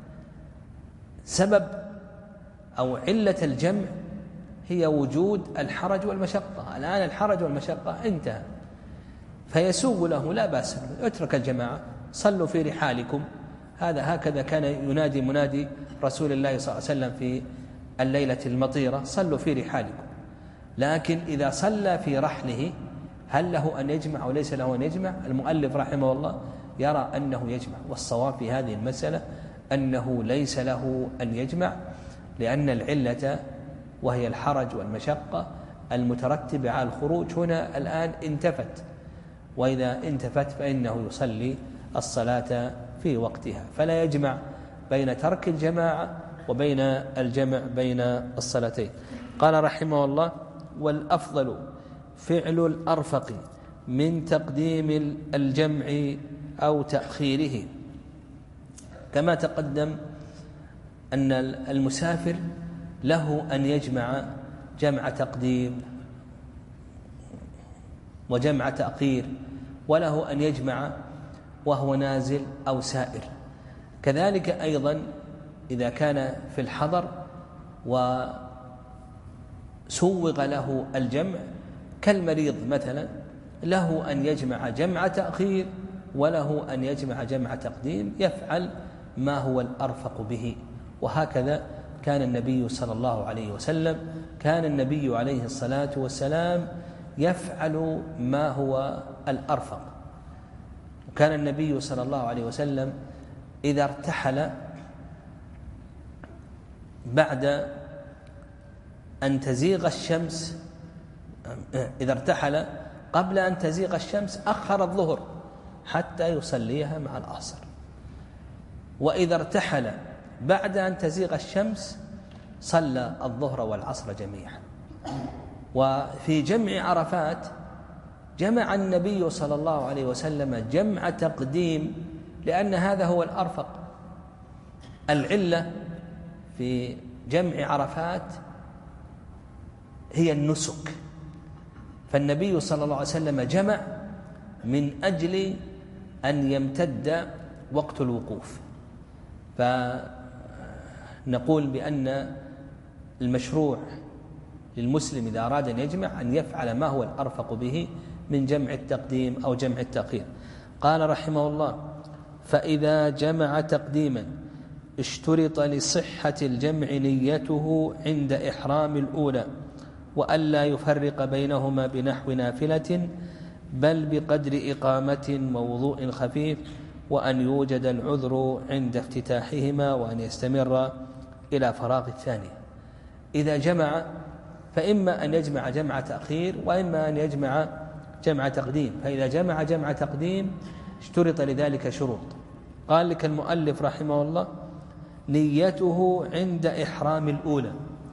Speaker 2: سبب أو علة الجمع هي وجود الحرج والمشقة، الآن الحرج والمشقة انتهى، فيسوغ له لا بأس، اترك الجماعة صلوا في رحالكم. هذا هكذا كان ينادي منادي رسول الله صلى الله عليه وسلم في الليلة المطيرة صلوا في رحالكم. لكن إذا صلى في رحله هل له أن يجمع أو ليس له أن يجمع؟ المؤلف رحمه الله يرى أنه يجمع، والصواب في هذه المسألة أنه ليس له أن يجمع، لأن العلة وهي الحرج والمشقة المترتبة على الخروج هنا الآن انتفت، وإذا انتفت فإنه يصلي الصلاة في وقتها، فلا يجمع بين ترك الجماعة وبين الجمع بين الصلاتين. قال رحمه الله والأفضل فعل الأرفق من تقديم الجمع أو تأخيره. كما تقدم أن المسافر له أن يجمع جمع تقديم وجمع تأخير، وله أن يجمع وهو نازل أو سائر. كذلك أيضا إذا كان في الحضر وسوغ له الجمع كالمريض مثلا له أن يجمع جمع تأخير وله أن يجمع جمع تقديم، يفعل ما هو الأرفق به. وهكذا كان النبي صلى الله عليه وسلم، كان النبي عليه الصلاة والسلام يفعل ما هو الأرفق. وكان النبي صلى الله عليه وسلم إذا ارتحل بعد أن تزيغ الشمس، إذا ارتحل قبل أن تزيغ الشمس أخر الظهر حتى يصليها مع العصر، وإذا ارتحل بعد أن تزيغ الشمس صلى الظهر والعصر جميعا. وفي جمع عرفات جمع النبي صلى الله عليه وسلم جمع تقديم لأن هذا هو الأرفق. العلة في جمع عرفات هي النسك، فالنبي صلى الله عليه وسلم جمع من أجل أن يمتد وقت الوقوف. فنقول بأن المشروع للمسلم إذا أراد أن يجمع أن يفعل ما هو الأرفق به من جمع التقديم أو جمع التأخير. قال رحمه الله: فإذا جمع تقديما اشترط لصحة الجمع نيته عند إحرام الأولى، وألا يفرق بينهما بنحو نافلة، بل بقدر إقامة ووضوء خفيف، وأن يوجد العذر عند افتتاحهما، وأن يستمر إلى فراغ الثانية. إذا جمع فإما أن يجمع جمع تأخير وإما أن يجمع جمع تقديم. فإذا جمع جمع تقديم اشترط لذلك شروط. قال لك المؤلف رحمه الله: نيته عند إحرام الأولى،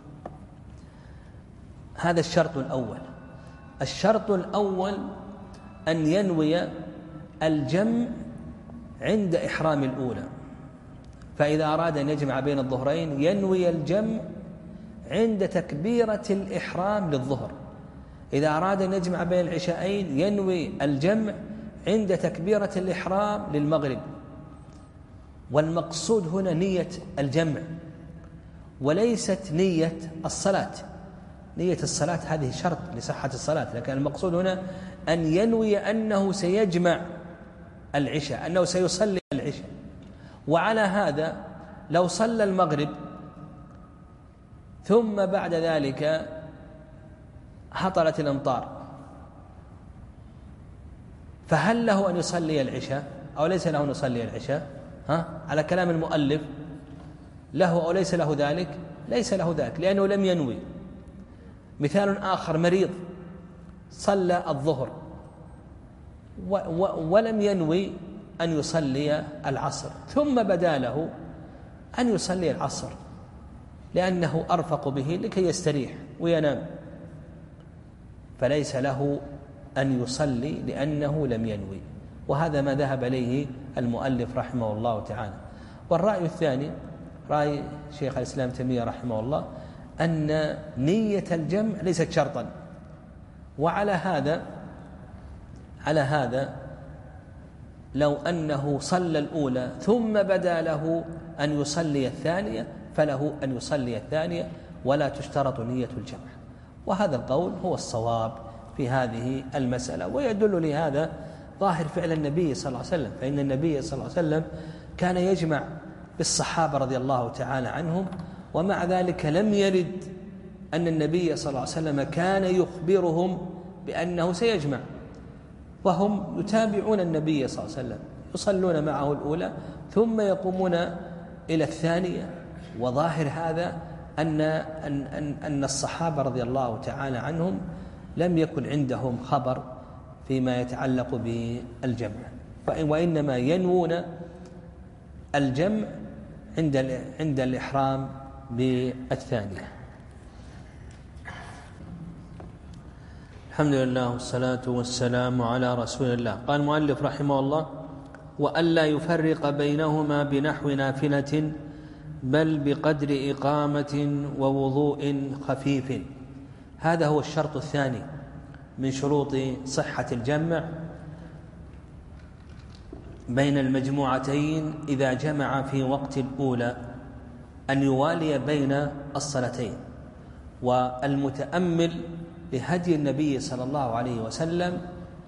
Speaker 2: هذا الشرط الأول. الشرط الأول أن ينوي الجمع عند إحرام الأولى. فإذا أراد أن يجمع بين الظهرين ينوي الجمع عند تكبيرة الإحرام للظهر. إذا أراد أن يجمع بين العشاءين ينوي الجمع عند تكبيرة الإحرام للمغرب. والمقصود هنا نية الجمع وليست نية الصلاة. نية الصلاة هذه شرط لصحة الصلاة، لكن المقصود هنا أن ينوي أنه سيجمع العشاء، أنه سيصلي العشاء. وعلى هذا لو صلى المغرب ثم بعد ذلك هطلت الأمطار، فهل له أن يصلي العشاء أو ليس له أن يصلي العشاء؟ ها؟ على كلام المؤلف له أو ليس له ذلك؟ ليس له ذلك، لأنه لم ينوي. مثال آخر: مريض صلى الظهر ولم ينوي أن يصلي العصر، ثم بدا له أن يصلي العصر لأنه أرفق به لكي يستريح وينام، فليس له أن يصلي لأنه لم ينوي. وهذا ما ذهب إليه المؤلف رحمه الله تعالى. والرأي الثاني رأي شيخ الإسلام تيمية رحمه الله أن نية الجمع ليست شرطا. وعلى هذا على هذا لو أنه صلى الأولى ثم بدا له أن يصلي الثانية فله أن يصلي الثانية ولا تشترط نية الجمع. وهذا القول هو الصواب في هذه المسألة، ويدل لهذا ظاهر فعل النبي صلى الله عليه وسلم، فإن النبي صلى الله عليه وسلم كان يجمع بالصحابة رضي الله تعالى عنهم، ومع ذلك لم يرد أن النبي صلى الله عليه وسلم كان يخبرهم بأنه سيجمع، وهم يتابعون النبي صلى الله عليه وسلم يصلون معه الأولى ثم يقومون إلى الثانية. وظاهر هذا أن, أن, أن, أن الصحابة رضي الله تعالى عنهم لم يكن عندهم خبر فيما يتعلق بالجمع، وإنما ينوون الجمع عند عند الإحرام بالثانية. الحمد لله والصلاة والسلام على رسول الله. قال المؤلف رحمه الله: وألا يفرق بينهما بنحو نافلة، بل بقدر إقامة ووضوء خفيف. هذا هو الشرط الثاني من شروط صحة الجمع بين المجموعتين إذا جمع في وقت الأولى، أن يوالي بين الصلاتين. والمتأمل لهدي النبي صلى الله عليه وسلم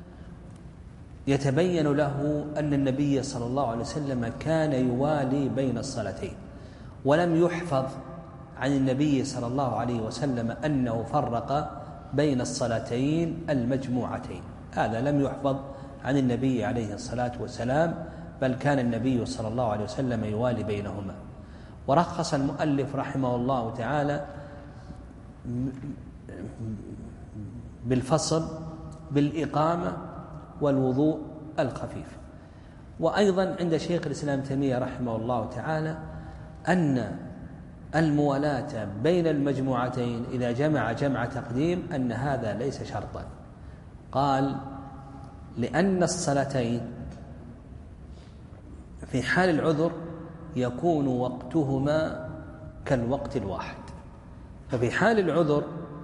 Speaker 2: يتبين له أن النبي صلى الله عليه وسلم كان يوالي بين الصلاتين، ولم يحفظ عن النبي صلى الله عليه وسلم أنه فرق بين الصلاتين المجموعتين. هذا لم يحفظ عن النبي عليه الصلاة والسلام، بل كان النبي صلى الله عليه وسلم يوالي بينهما. ورخص المؤلف رحمه الله تعالى بالفصل بالإقامة والوضوء الخفيف. وأيضا عند شيخ الإسلام تيمية رحمه الله تعالى أن الموالاة بين المجموعتين إذا جمع جمع تقديم أن هذا ليس شرطا. قال: لأن الصلاتين في حال العذر يكون وقتهما كالوقت الواحد. ففي حال العذر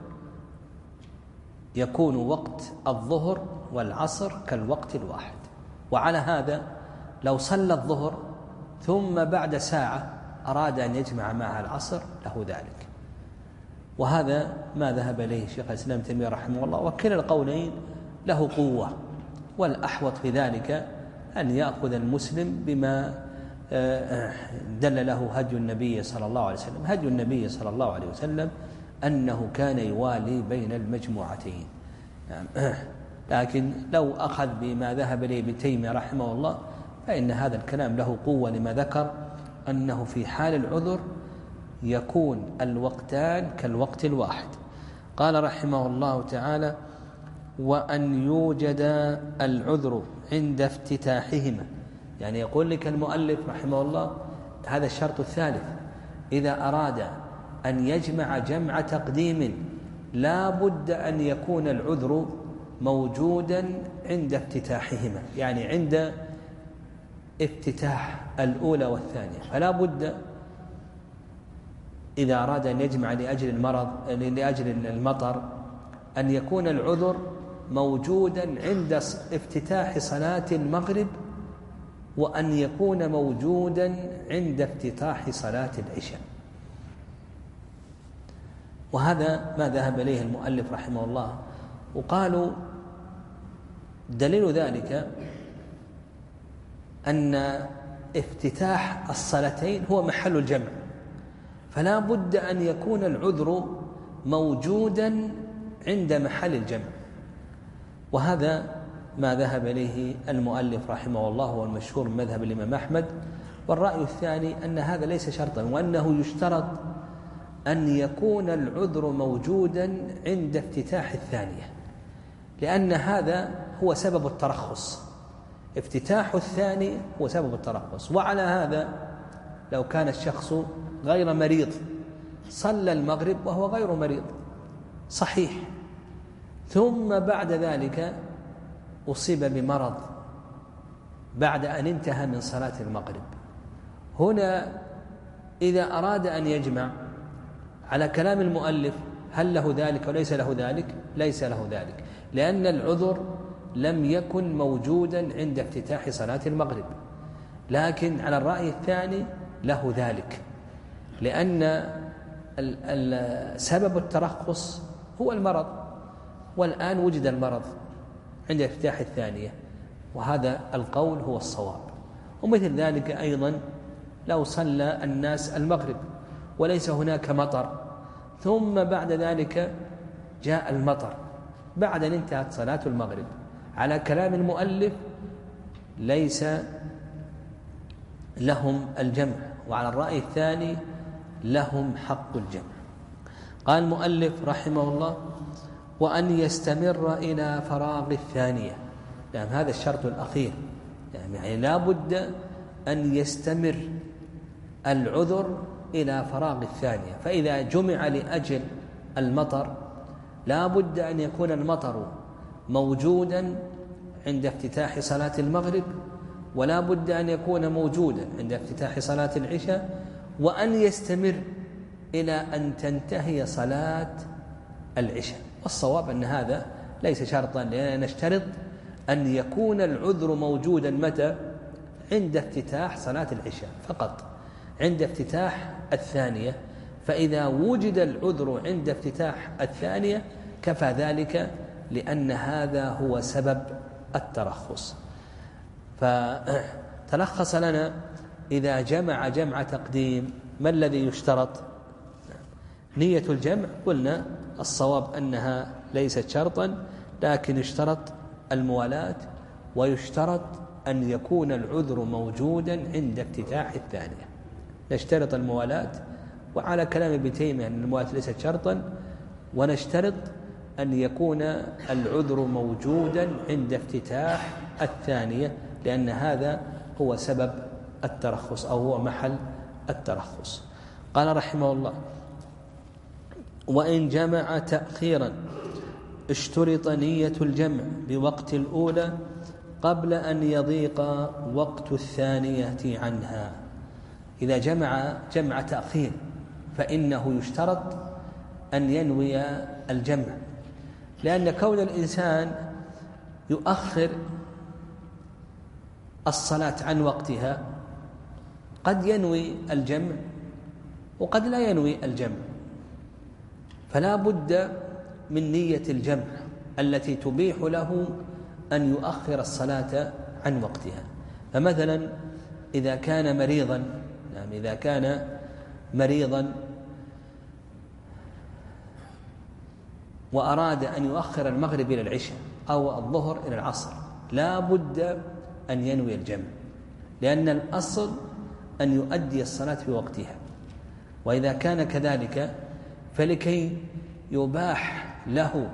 Speaker 2: يكون وقت الظهر والعصر كالوقت الواحد. وعلى هذا لو صلى الظهر ثم بعد ساعة أراد أن يجمع معها العصر له ذلك. وهذا ما ذهب إليه شيخ الإسلام ابن تيمية رحمه الله، وكلا القولين له قوة، والأحوط في ذلك أن يأخذ المسلم بما دل له هدي النبي صلى الله عليه وسلم. هدي النبي صلى الله عليه وسلم أنه كان يوالي بين المجموعتين. لكن لو أخذ بما ذهب إليه ابن تيمية رحمه الله فإن هذا الكلام له قوة، لما ذكر أنه في حال العذر يكون الوقتان كالوقت الواحد. قال رحمه الله تعالى: وأن يوجد العذر عند افتتاحهما. يعني يقول لك المؤلف رحمه الله هذا الشرط الثالث، إذا أراد أن يجمع جمع تقديم لا بد أن يكون العذر موجودا عند افتتاحهما، يعني عند افتتاح الأولى والثانية. فلا بد إذا أراد أن يجمع لأجل المرض لأجل المطر أن يكون العذر موجودا عند افتتاح صلاة المغرب، وأن يكون موجودا عند افتتاح صلاة العشاء. وهذا ما ذهب إليه المؤلف رحمه الله. وقالوا دليل ذلك أن افتتاح الصلاتين هو محل الجمع، فلا بد أن يكون العذر موجودا عند محل الجمع. وهذا ما ذهب إليه المؤلف رحمه الله والمشهور من مذهب الإمام أحمد. والرأي الثاني أن هذا ليس شرطا، وأنه يشترط أن يكون العذر موجودا عند افتتاح الثانية، لأن هذا هو سبب الترخص. افتتاح الثاني هو سبب الترخص. وعلى هذا لو كان الشخص غير مريض صلى المغرب وهو غير مريض صحيح، ثم بعد ذلك أصيب بمرض بعد أن انتهى من صلاة المغرب، هنا إذا أراد أن يجمع على كلام المؤلف هل له ذلك وليس له ذلك؟ ليس له ذلك، لأن العذر لم يكن موجودا عند افتتاح صلاة المغرب. لكن على الرأي الثاني له ذلك، لأن سبب الترخص هو المرض، والآن وجد المرض عند افتتاح الثانية، وهذا القول هو الصواب. ومثل ذلك أيضا لو صلى الناس المغرب وليس هناك مطر، ثم بعد ذلك جاء المطر بعد أن انتهت صلاة المغرب، على كلام المؤلف ليس لهم الجمع، وعلى الرأي الثاني لهم حق الجمع. قال المؤلف رحمه الله: وأن يستمر إلى فراغ الثانية. يعني هذا الشرط الأخير، يعني لا بد أن يستمر العذر إلى فراغ الثانية. فإذا جمع لأجل المطر لا بد أن يكون المطر موجودا عند افتتاح صلاة المغرب، ولا بد أن يكون موجودا عند افتتاح صلاة العشاء، وأن يستمر إلى أن تنتهي صلاة العشاء. والصواب أن هذا ليس شرطا، لأننا نشترط أن يكون العذر موجودا متى؟ عند افتتاح صلاة العشاء فقط، عند افتتاح الثانية. فإذا وجد العذر عند افتتاح الثانية كفى ذلك، لأن هذا هو سبب الترخص. فتلخص لنا إذا جمع جمع تقديم ما الذي يشترط؟ نية الجمع. قلنا الصواب أنها ليست شرطا، لكن اشترط الموالاة، ويشترط أن يكون العذر موجودا عند افتتاح الثانية. نشترط الموالاة، وعلى كلام ابن تيمية أن الموالاة ليست شرطا، ونشترط أن يكون العذر موجودا عند افتتاح الثانية، لأن هذا هو سبب الترخص أو هو محل الترخص. قال رحمه الله: وإن جمع تأخيرا اشترط نية الجمع بوقت الأولى قبل أن يضيق وقت الثانية عنها. إذا جمع جمع تأخير فإنه يشترط أن ينوي الجمع، لأن كون الإنسان يؤخر الصلاة عن وقتها قد ينوي الجمع وقد لا ينوي الجمع، فلا بد من نية الجمع التي تبيح له أن يؤخر الصلاة عن وقتها. فمثلا إذا كان مريضا نعم إذا كان مريضا وأراد أن يؤخر المغرب إلى العشاء أو الظهر إلى العصر لا بد أن ينوي الجمع، لأن الأصل أن يؤدي الصلاة في وقتها. وإذا كان كذلك فلكي يباح له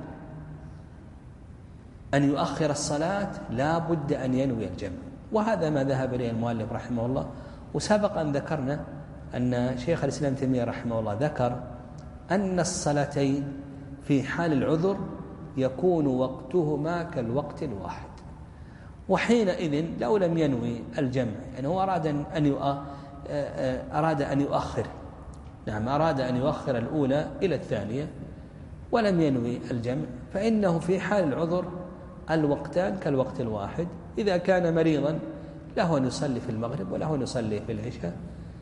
Speaker 2: أن يؤخر الصلاة لا بد أن ينوي الجمع، وهذا ما ذهب إليه المؤلف رحمه الله. وسبق أن ذكرنا أن شيخ الإسلام تيمية رحمه الله ذكر أن الصلاتين في حال العذر يكون وقتهما كالوقت الواحد، وحينئذ لو لم ينوي الجمع يعني هو أراد أن أراد أن يؤخر نعم أراد أن يؤخر الأولى إلى الثانية ولم ينوي الجمع فإنه في حال العذر الوقتان كالوقت الواحد. إذا كان مريضا له أن يصلي في المغرب وله أن يصلي في العشاء،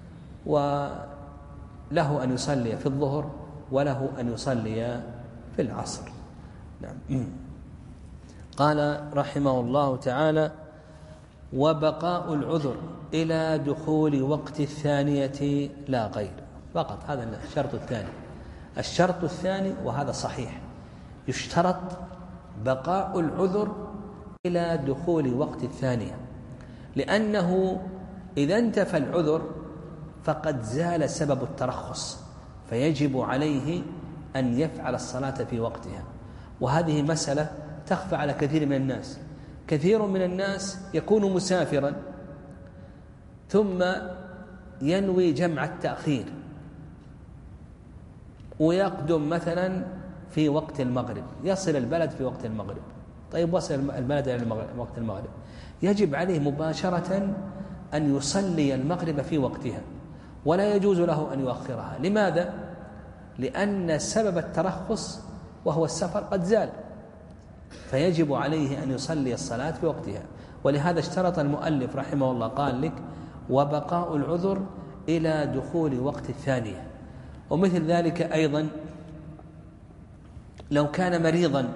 Speaker 2: وله أن يصلي في الظهر وله أن يصلي في العصر. نعم. قال رحمه الله تعالى: وبقاء العذر إلى دخول وقت الثانية لا غير. فقط هذا الشرط الثاني. الشرط الثاني وهذا صحيح، يشترط بقاء العذر إلى دخول وقت الثانية، لأنه إذا انتفى العذر فقد زال سبب الترخص، فيجب عليه أن يفعل الصلاة في وقتها. وهذه مسألة تخفى على كثير من الناس. كثير من الناس يكون مسافرا ثم ينوي جمع التأخير ويقدم مثلا في وقت المغرب، يصل البلد في وقت المغرب. طيب وصل البلد إلى وقت المغرب، يجب عليه مباشرة أن يصلي المغرب في وقتها، ولا يجوز له أن يؤخرها. لماذا؟ لأن سبب الترخص وهو السفر قد زال، فيجب عليه أن يصلي الصلاة في وقتها. ولهذا اشترط المؤلف رحمه الله قال لك: وبقاء العذر إلى دخول وقت الثانية. ومثل ذلك أيضا لو كان مريضا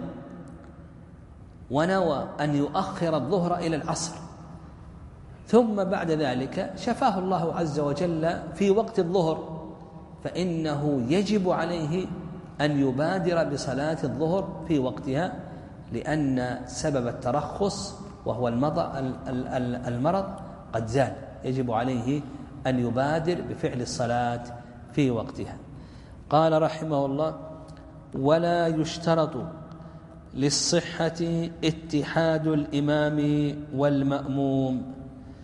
Speaker 2: ونوى أن يؤخر الظهر إلى العصر ثم بعد ذلك شفاه الله عز وجل في وقت الظهر، فإنه يجب عليه أن يبادر بصلاة الظهر في وقتها، لأن سبب الترخص وهو المرض قد زال، يجب عليه أن يبادر بفعل الصلاة في وقتها. قال رحمه الله: ولا يشترط للصحة اتحاد الإمام والمأموم.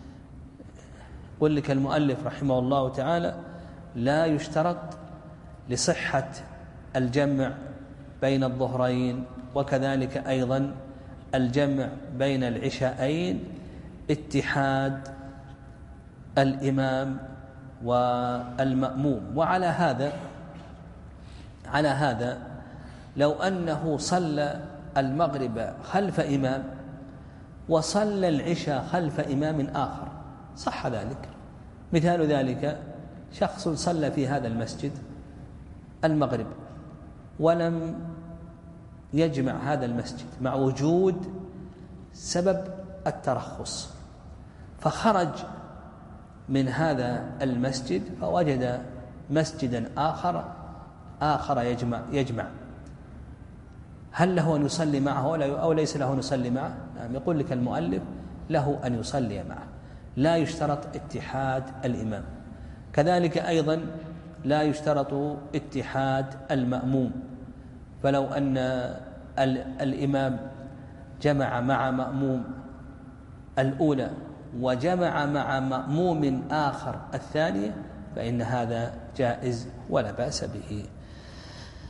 Speaker 2: قل لك المؤلف رحمه الله تعالى: لا يشترط لصحة الجمع بين الظهرين وكذلك أيضا الجمع بين العشاءين اتحاد الإمام والمأموم. وعلى هذا على هذا لو أنه صلى المغرب خلف إمام وصلى العشاء خلف إمام آخر صح ذلك. مثال ذلك: شخص صلى في هذا المسجد المغرب ولم يجمع هذا المسجد مع وجود سبب الترخص، فخرج من هذا المسجد فوجد مسجدا آخر آخر يجمع يجمع هل له أن يصلي معه أو ليس له أن يصلي معه؟ يعني يقول لك المؤلف: له أن يصلي معه، لا يشترط اتحاد الإمام. كذلك أيضا لا يشترط اتحاد المأموم، فلو أن الإمام جمع مع مأموم الأولى وجمع مع مأموم آخر الثانية فإن هذا جائز ولا بأس به.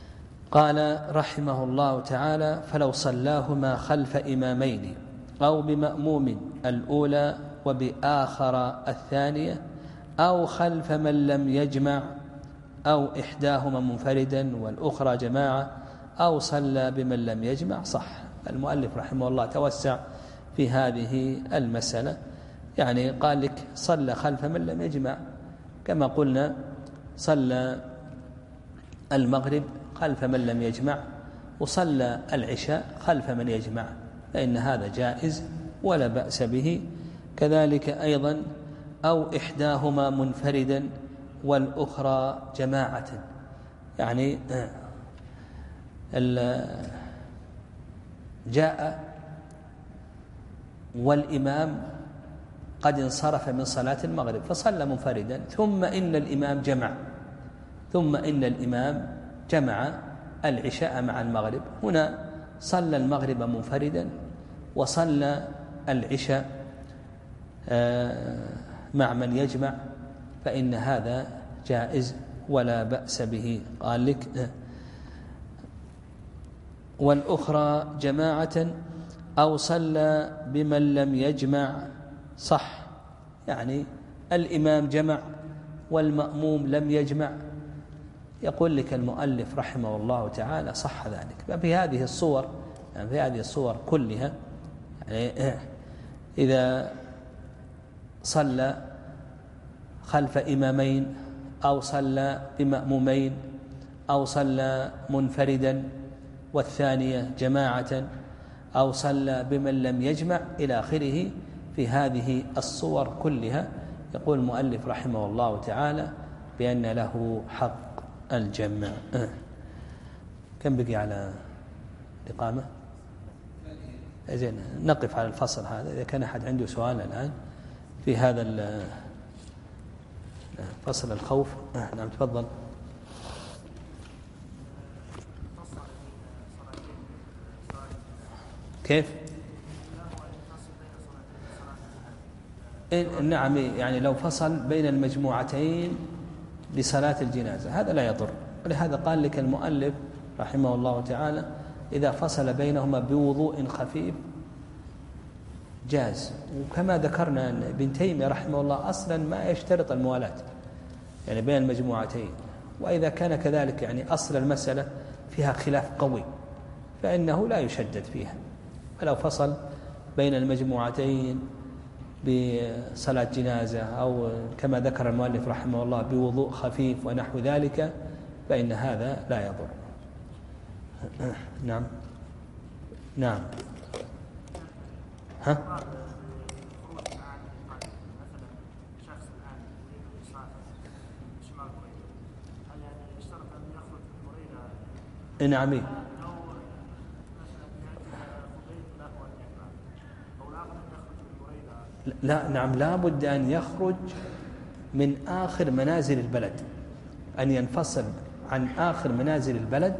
Speaker 2: قال رحمه الله تعالى: فلو صلاهما خلف إمامين أو بمأموم الأولى وبآخر الثانية أو خلف من لم يجمع أو إحداهما منفردا والأخرى جماعة أو صلى بمن لم يجمع صح. المؤلف رحمه الله توسع في هذه المسألة، يعني قال لك صلى خلف من لم يجمع، كما قلنا صلى المغرب خلف من لم يجمع وصلى العشاء خلف من يجمع، فإن هذا جائز ولا بأس به. كذلك أيضا أو إحداهما منفردا والأخرى جماعة، يعني جاء والإمام قد انصرف من صلاة المغرب فصلى منفردا، ثم إن الإمام جمع ثم إن الإمام جمع العشاء مع المغرب، هنا صلى المغرب منفردا وصلى العشاء مع من يجمع، فإن هذا جائز ولا بأس به. قال لك والأخرى جماعة أو صلى بمن لم يجمع صح، يعني الإمام جمع والمأموم لم يجمع، يقول لك المؤلف رحمه الله تعالى صح ذلك. ففي هذه الصور يعني في هذه الصور كلها، يعني إذا صلى خلف إمامين أو صلى بمأمومين أو صلى منفردا والثانية جماعة أو صلى بمن لم يجمع إلى آخره، في هذه الصور كلها يقول المؤلف رحمه الله تعالى بأن له حق الجمع. كم بقي على الإقامة؟ زين، نقف على الفصل هذا. إذا كان أحد عنده سؤال الآن في هذا فصل الخوف. نعم تفضل. كيف؟ نعم، يعني لو فصل بين المجموعتين لصلاة الجنازة هذا لا يضر، ولهذا قال لك المؤلف رحمه الله تعالى إذا فصل بينهما بوضوء خفيف جاز. وكما ذكرنا أن ابن تيمية رحمه الله أصلا ما يشترط الموالاة يعني بين المجموعتين، وإذا كان كذلك يعني أصل المسألة فيها خلاف قوي فإنه لا يشدد فيها. فلو فصل بين المجموعتين بصلاة جنازة أو كما ذكر المؤلف رحمه الله بوضوء خفيف ونحو ذلك فإن هذا لا يضر. نعم نعم ها نعم لا نعم لا بد أن يخرج من آخر منازل البلد، أن ينفصل عن آخر منازل البلد،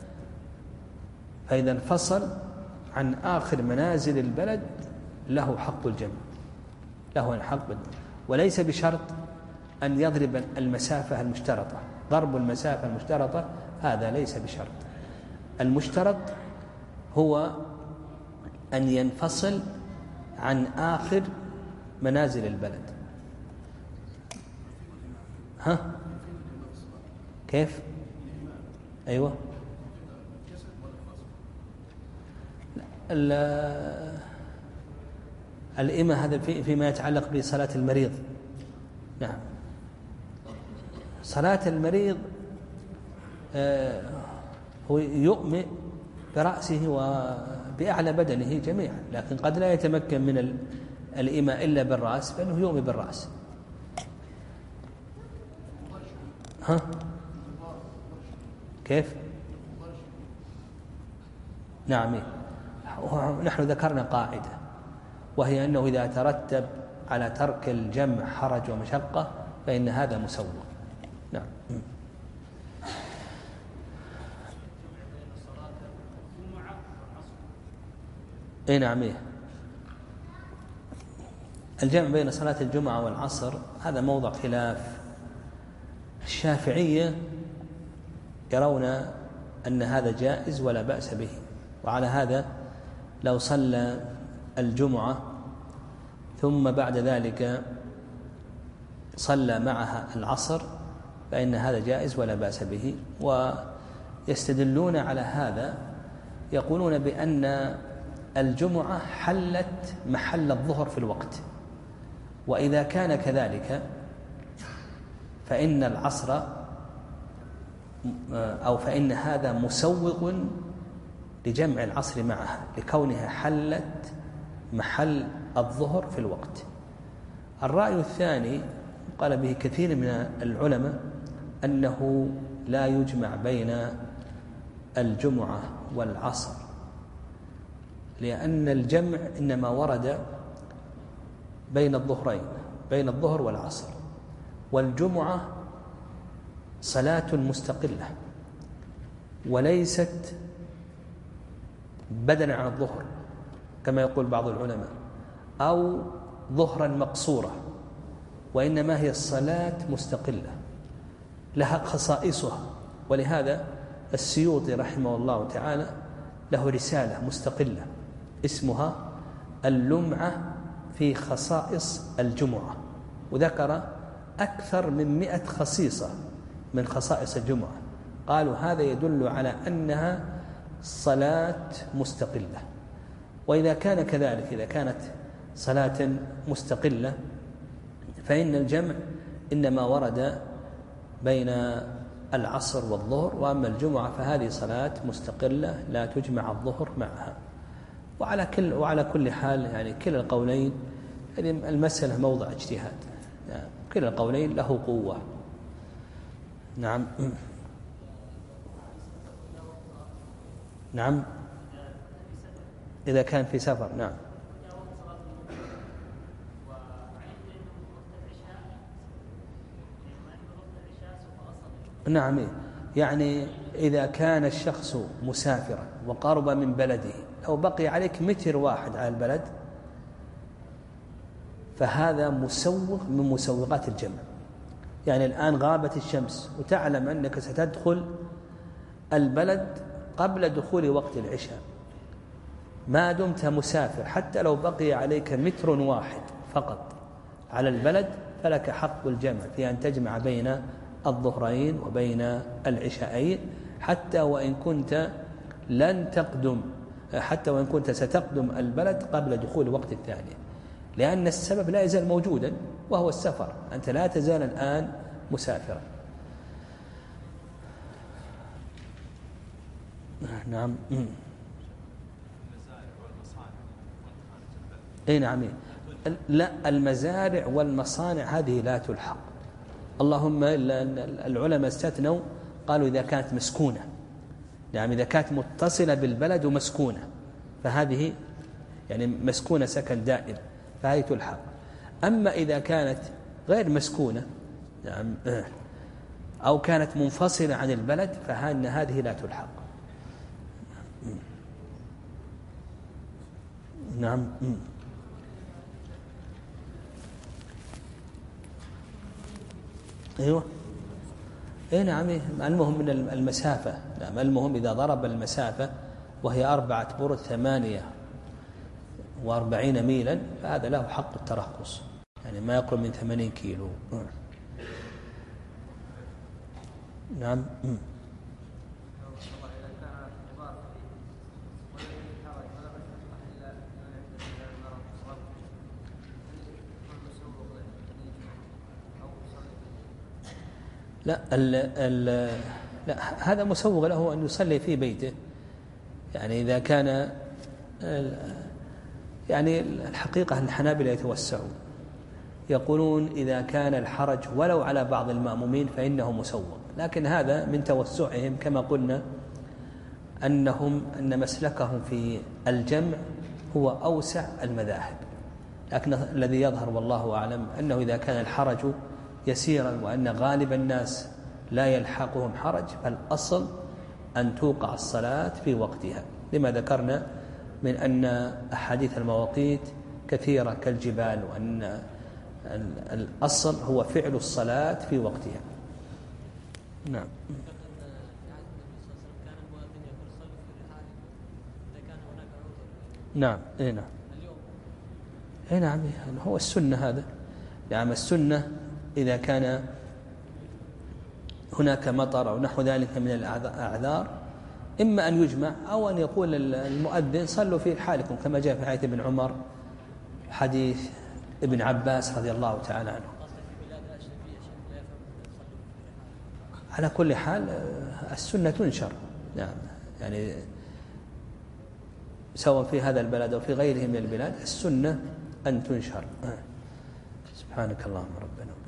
Speaker 2: فإذا انفصل عن آخر منازل البلد له حق الجمع، له الحق، وليس بشرط أن يضرب المسافة المشترطة. ضرب المسافة المشترطة هذا ليس بشرط، المشترط هو أن ينفصل عن آخر منازل البلد. ها كيف؟ أيوة الإمة هذا فيما يتعلق بصلاة المريض. نعم صلاة المريض هو يؤمئ برأسه وبأعلى بدنه جميعا، لكن قد لا يتمكن من الإمة إلا بالرأس فإنه يؤمئ بالرأس. ها كيف؟ نعم نحن ذكرنا قاعدة وهي أنه إذا ترتب على ترك الجمع حرج ومشقة فإن هذا مسوغ. نعم اي نعم إيه. الجمع بين صلاة الجمعة والعصر هذا موضع خلاف. الشافعية يرون أن هذا جائز ولا بأس به. وعلى هذا لو صلى الجمعة ثم بعد ذلك صلى معها العصر فإن هذا جائز ولا بأس به. ويستدلون على هذا يقولون بأن الجمعة حلت محل الظهر في الوقت، وإذا كان كذلك فإن العصر أو فإن هذا مسوغ لجمع العصر معها لكونها حلت محل الظهر في الوقت. الرأي الثاني قال به كثير من العلماء أنه لا يجمع بين الجمعة والعصر، لأن الجمع إنما ورد بين الظهرين، بين الظهر والعصر، والجمعة صلاة مستقلة وليست بدلا عن الظهر كما يقول بعض العلماء أو ظهرا مقصورة، وإنما هي الصلاة مستقلة لها خصائصها. ولهذا السيوطي رحمه الله تعالى له رسالة مستقلة اسمها اللمعة في خصائص الجمعة، وذكر أكثر من مئة خصيصة من خصائص الجمعة، قالوا هذا يدل على أنها صلاة مستقلة. وإذا كان كذلك، إذا كانت صلاة مستقلة فإن الجمع إنما ورد بين العصر والظهر، وأما الجمعة فهذه صلاة مستقلة لا تجمع الظهر معها. وعلى كل وعلى كل حال يعني كلا القولين يعني المسألة موضع اجتهاد، يعني كلا القولين له قوة. نعم نعم إذا كان في سفر. نعم نعم يعني إذا كان الشخص مسافرا وقرب من بلده، لو بقي عليك متر واحد على البلد فهذا مسوغ من مسوغات الجمع. يعني الآن غابت الشمس وتعلم أنك ستدخل البلد قبل دخول وقت العشاء، ما دمت مسافر حتى لو بقي عليك متر واحد فقط على البلد فلك حق الجمع في أن تجمع بين الظهرين وبين العشاءين، حتى وإن كنت لن تقدم حتى وإن كنت ستقدم البلد قبل دخول وقت الثانية، لأن السبب لا يزال موجودا وهو السفر، أنت لا تزال الآن مسافرا. نعم اي نعم. لا، المزارع والمصانع هذه لا تلحق، اللهم إلا أن العلماء استثنوا قالوا إذا كانت مسكونة، يعني إذا كانت متصلة بالبلد ومسكونة فهذه يعني مسكونة سكن دائم فهذه تلحق. أما إذا كانت غير مسكونة يعني أو كانت منفصلة عن البلد فهذه هذه لا تلحق. نعم أيوة إيه نعم. المهم من المسافة، نعم المهم إذا ضرب المسافة وهي أربعة برد ثمانية وأربعين ميلا فهذا له حق الترخص، يعني ما يقرب من ثمانين كيلو. نعم لا, ال ال لا هذا مسوغ له أن يصلي في بيته، يعني إذا كان يعني الحقيقة الحنابلة يتوسعون يقولون إذا كان الحرج ولو على بعض المأمومين فإنه مسوغ، لكن هذا من توسعهم كما قلنا أنهم أن مسلكهم في الجمع هو أوسع المذاهب، لكن الذي يظهر والله أعلم أنه إذا كان الحرج يسيرا وأن غالب الناس لا يلحقهم حرج فالأصل أن توقع الصلاة في وقتها، لما ذكرنا من أن أحاديث المواقيت كثيرة كالجبال، وأن الأصل هو فعل الصلاة في وقتها. نعم نعم اي نعم اي نعم هو السنة هذا. نعم السنة إذا كان هناك مطر أو نحو ذلك من الأعذار إما أن يجمع أو أن يقول المؤذن صلوا في حالكم، كما جاء في حديث ابن عمر حديث ابن عباس رضي الله تعالى عنه. على كل حال السنة تنشر، نعم يعني سواء في هذا البلد أو في غيره من البلاد السنة أن تنشر. سبحانك اللهم ربنا.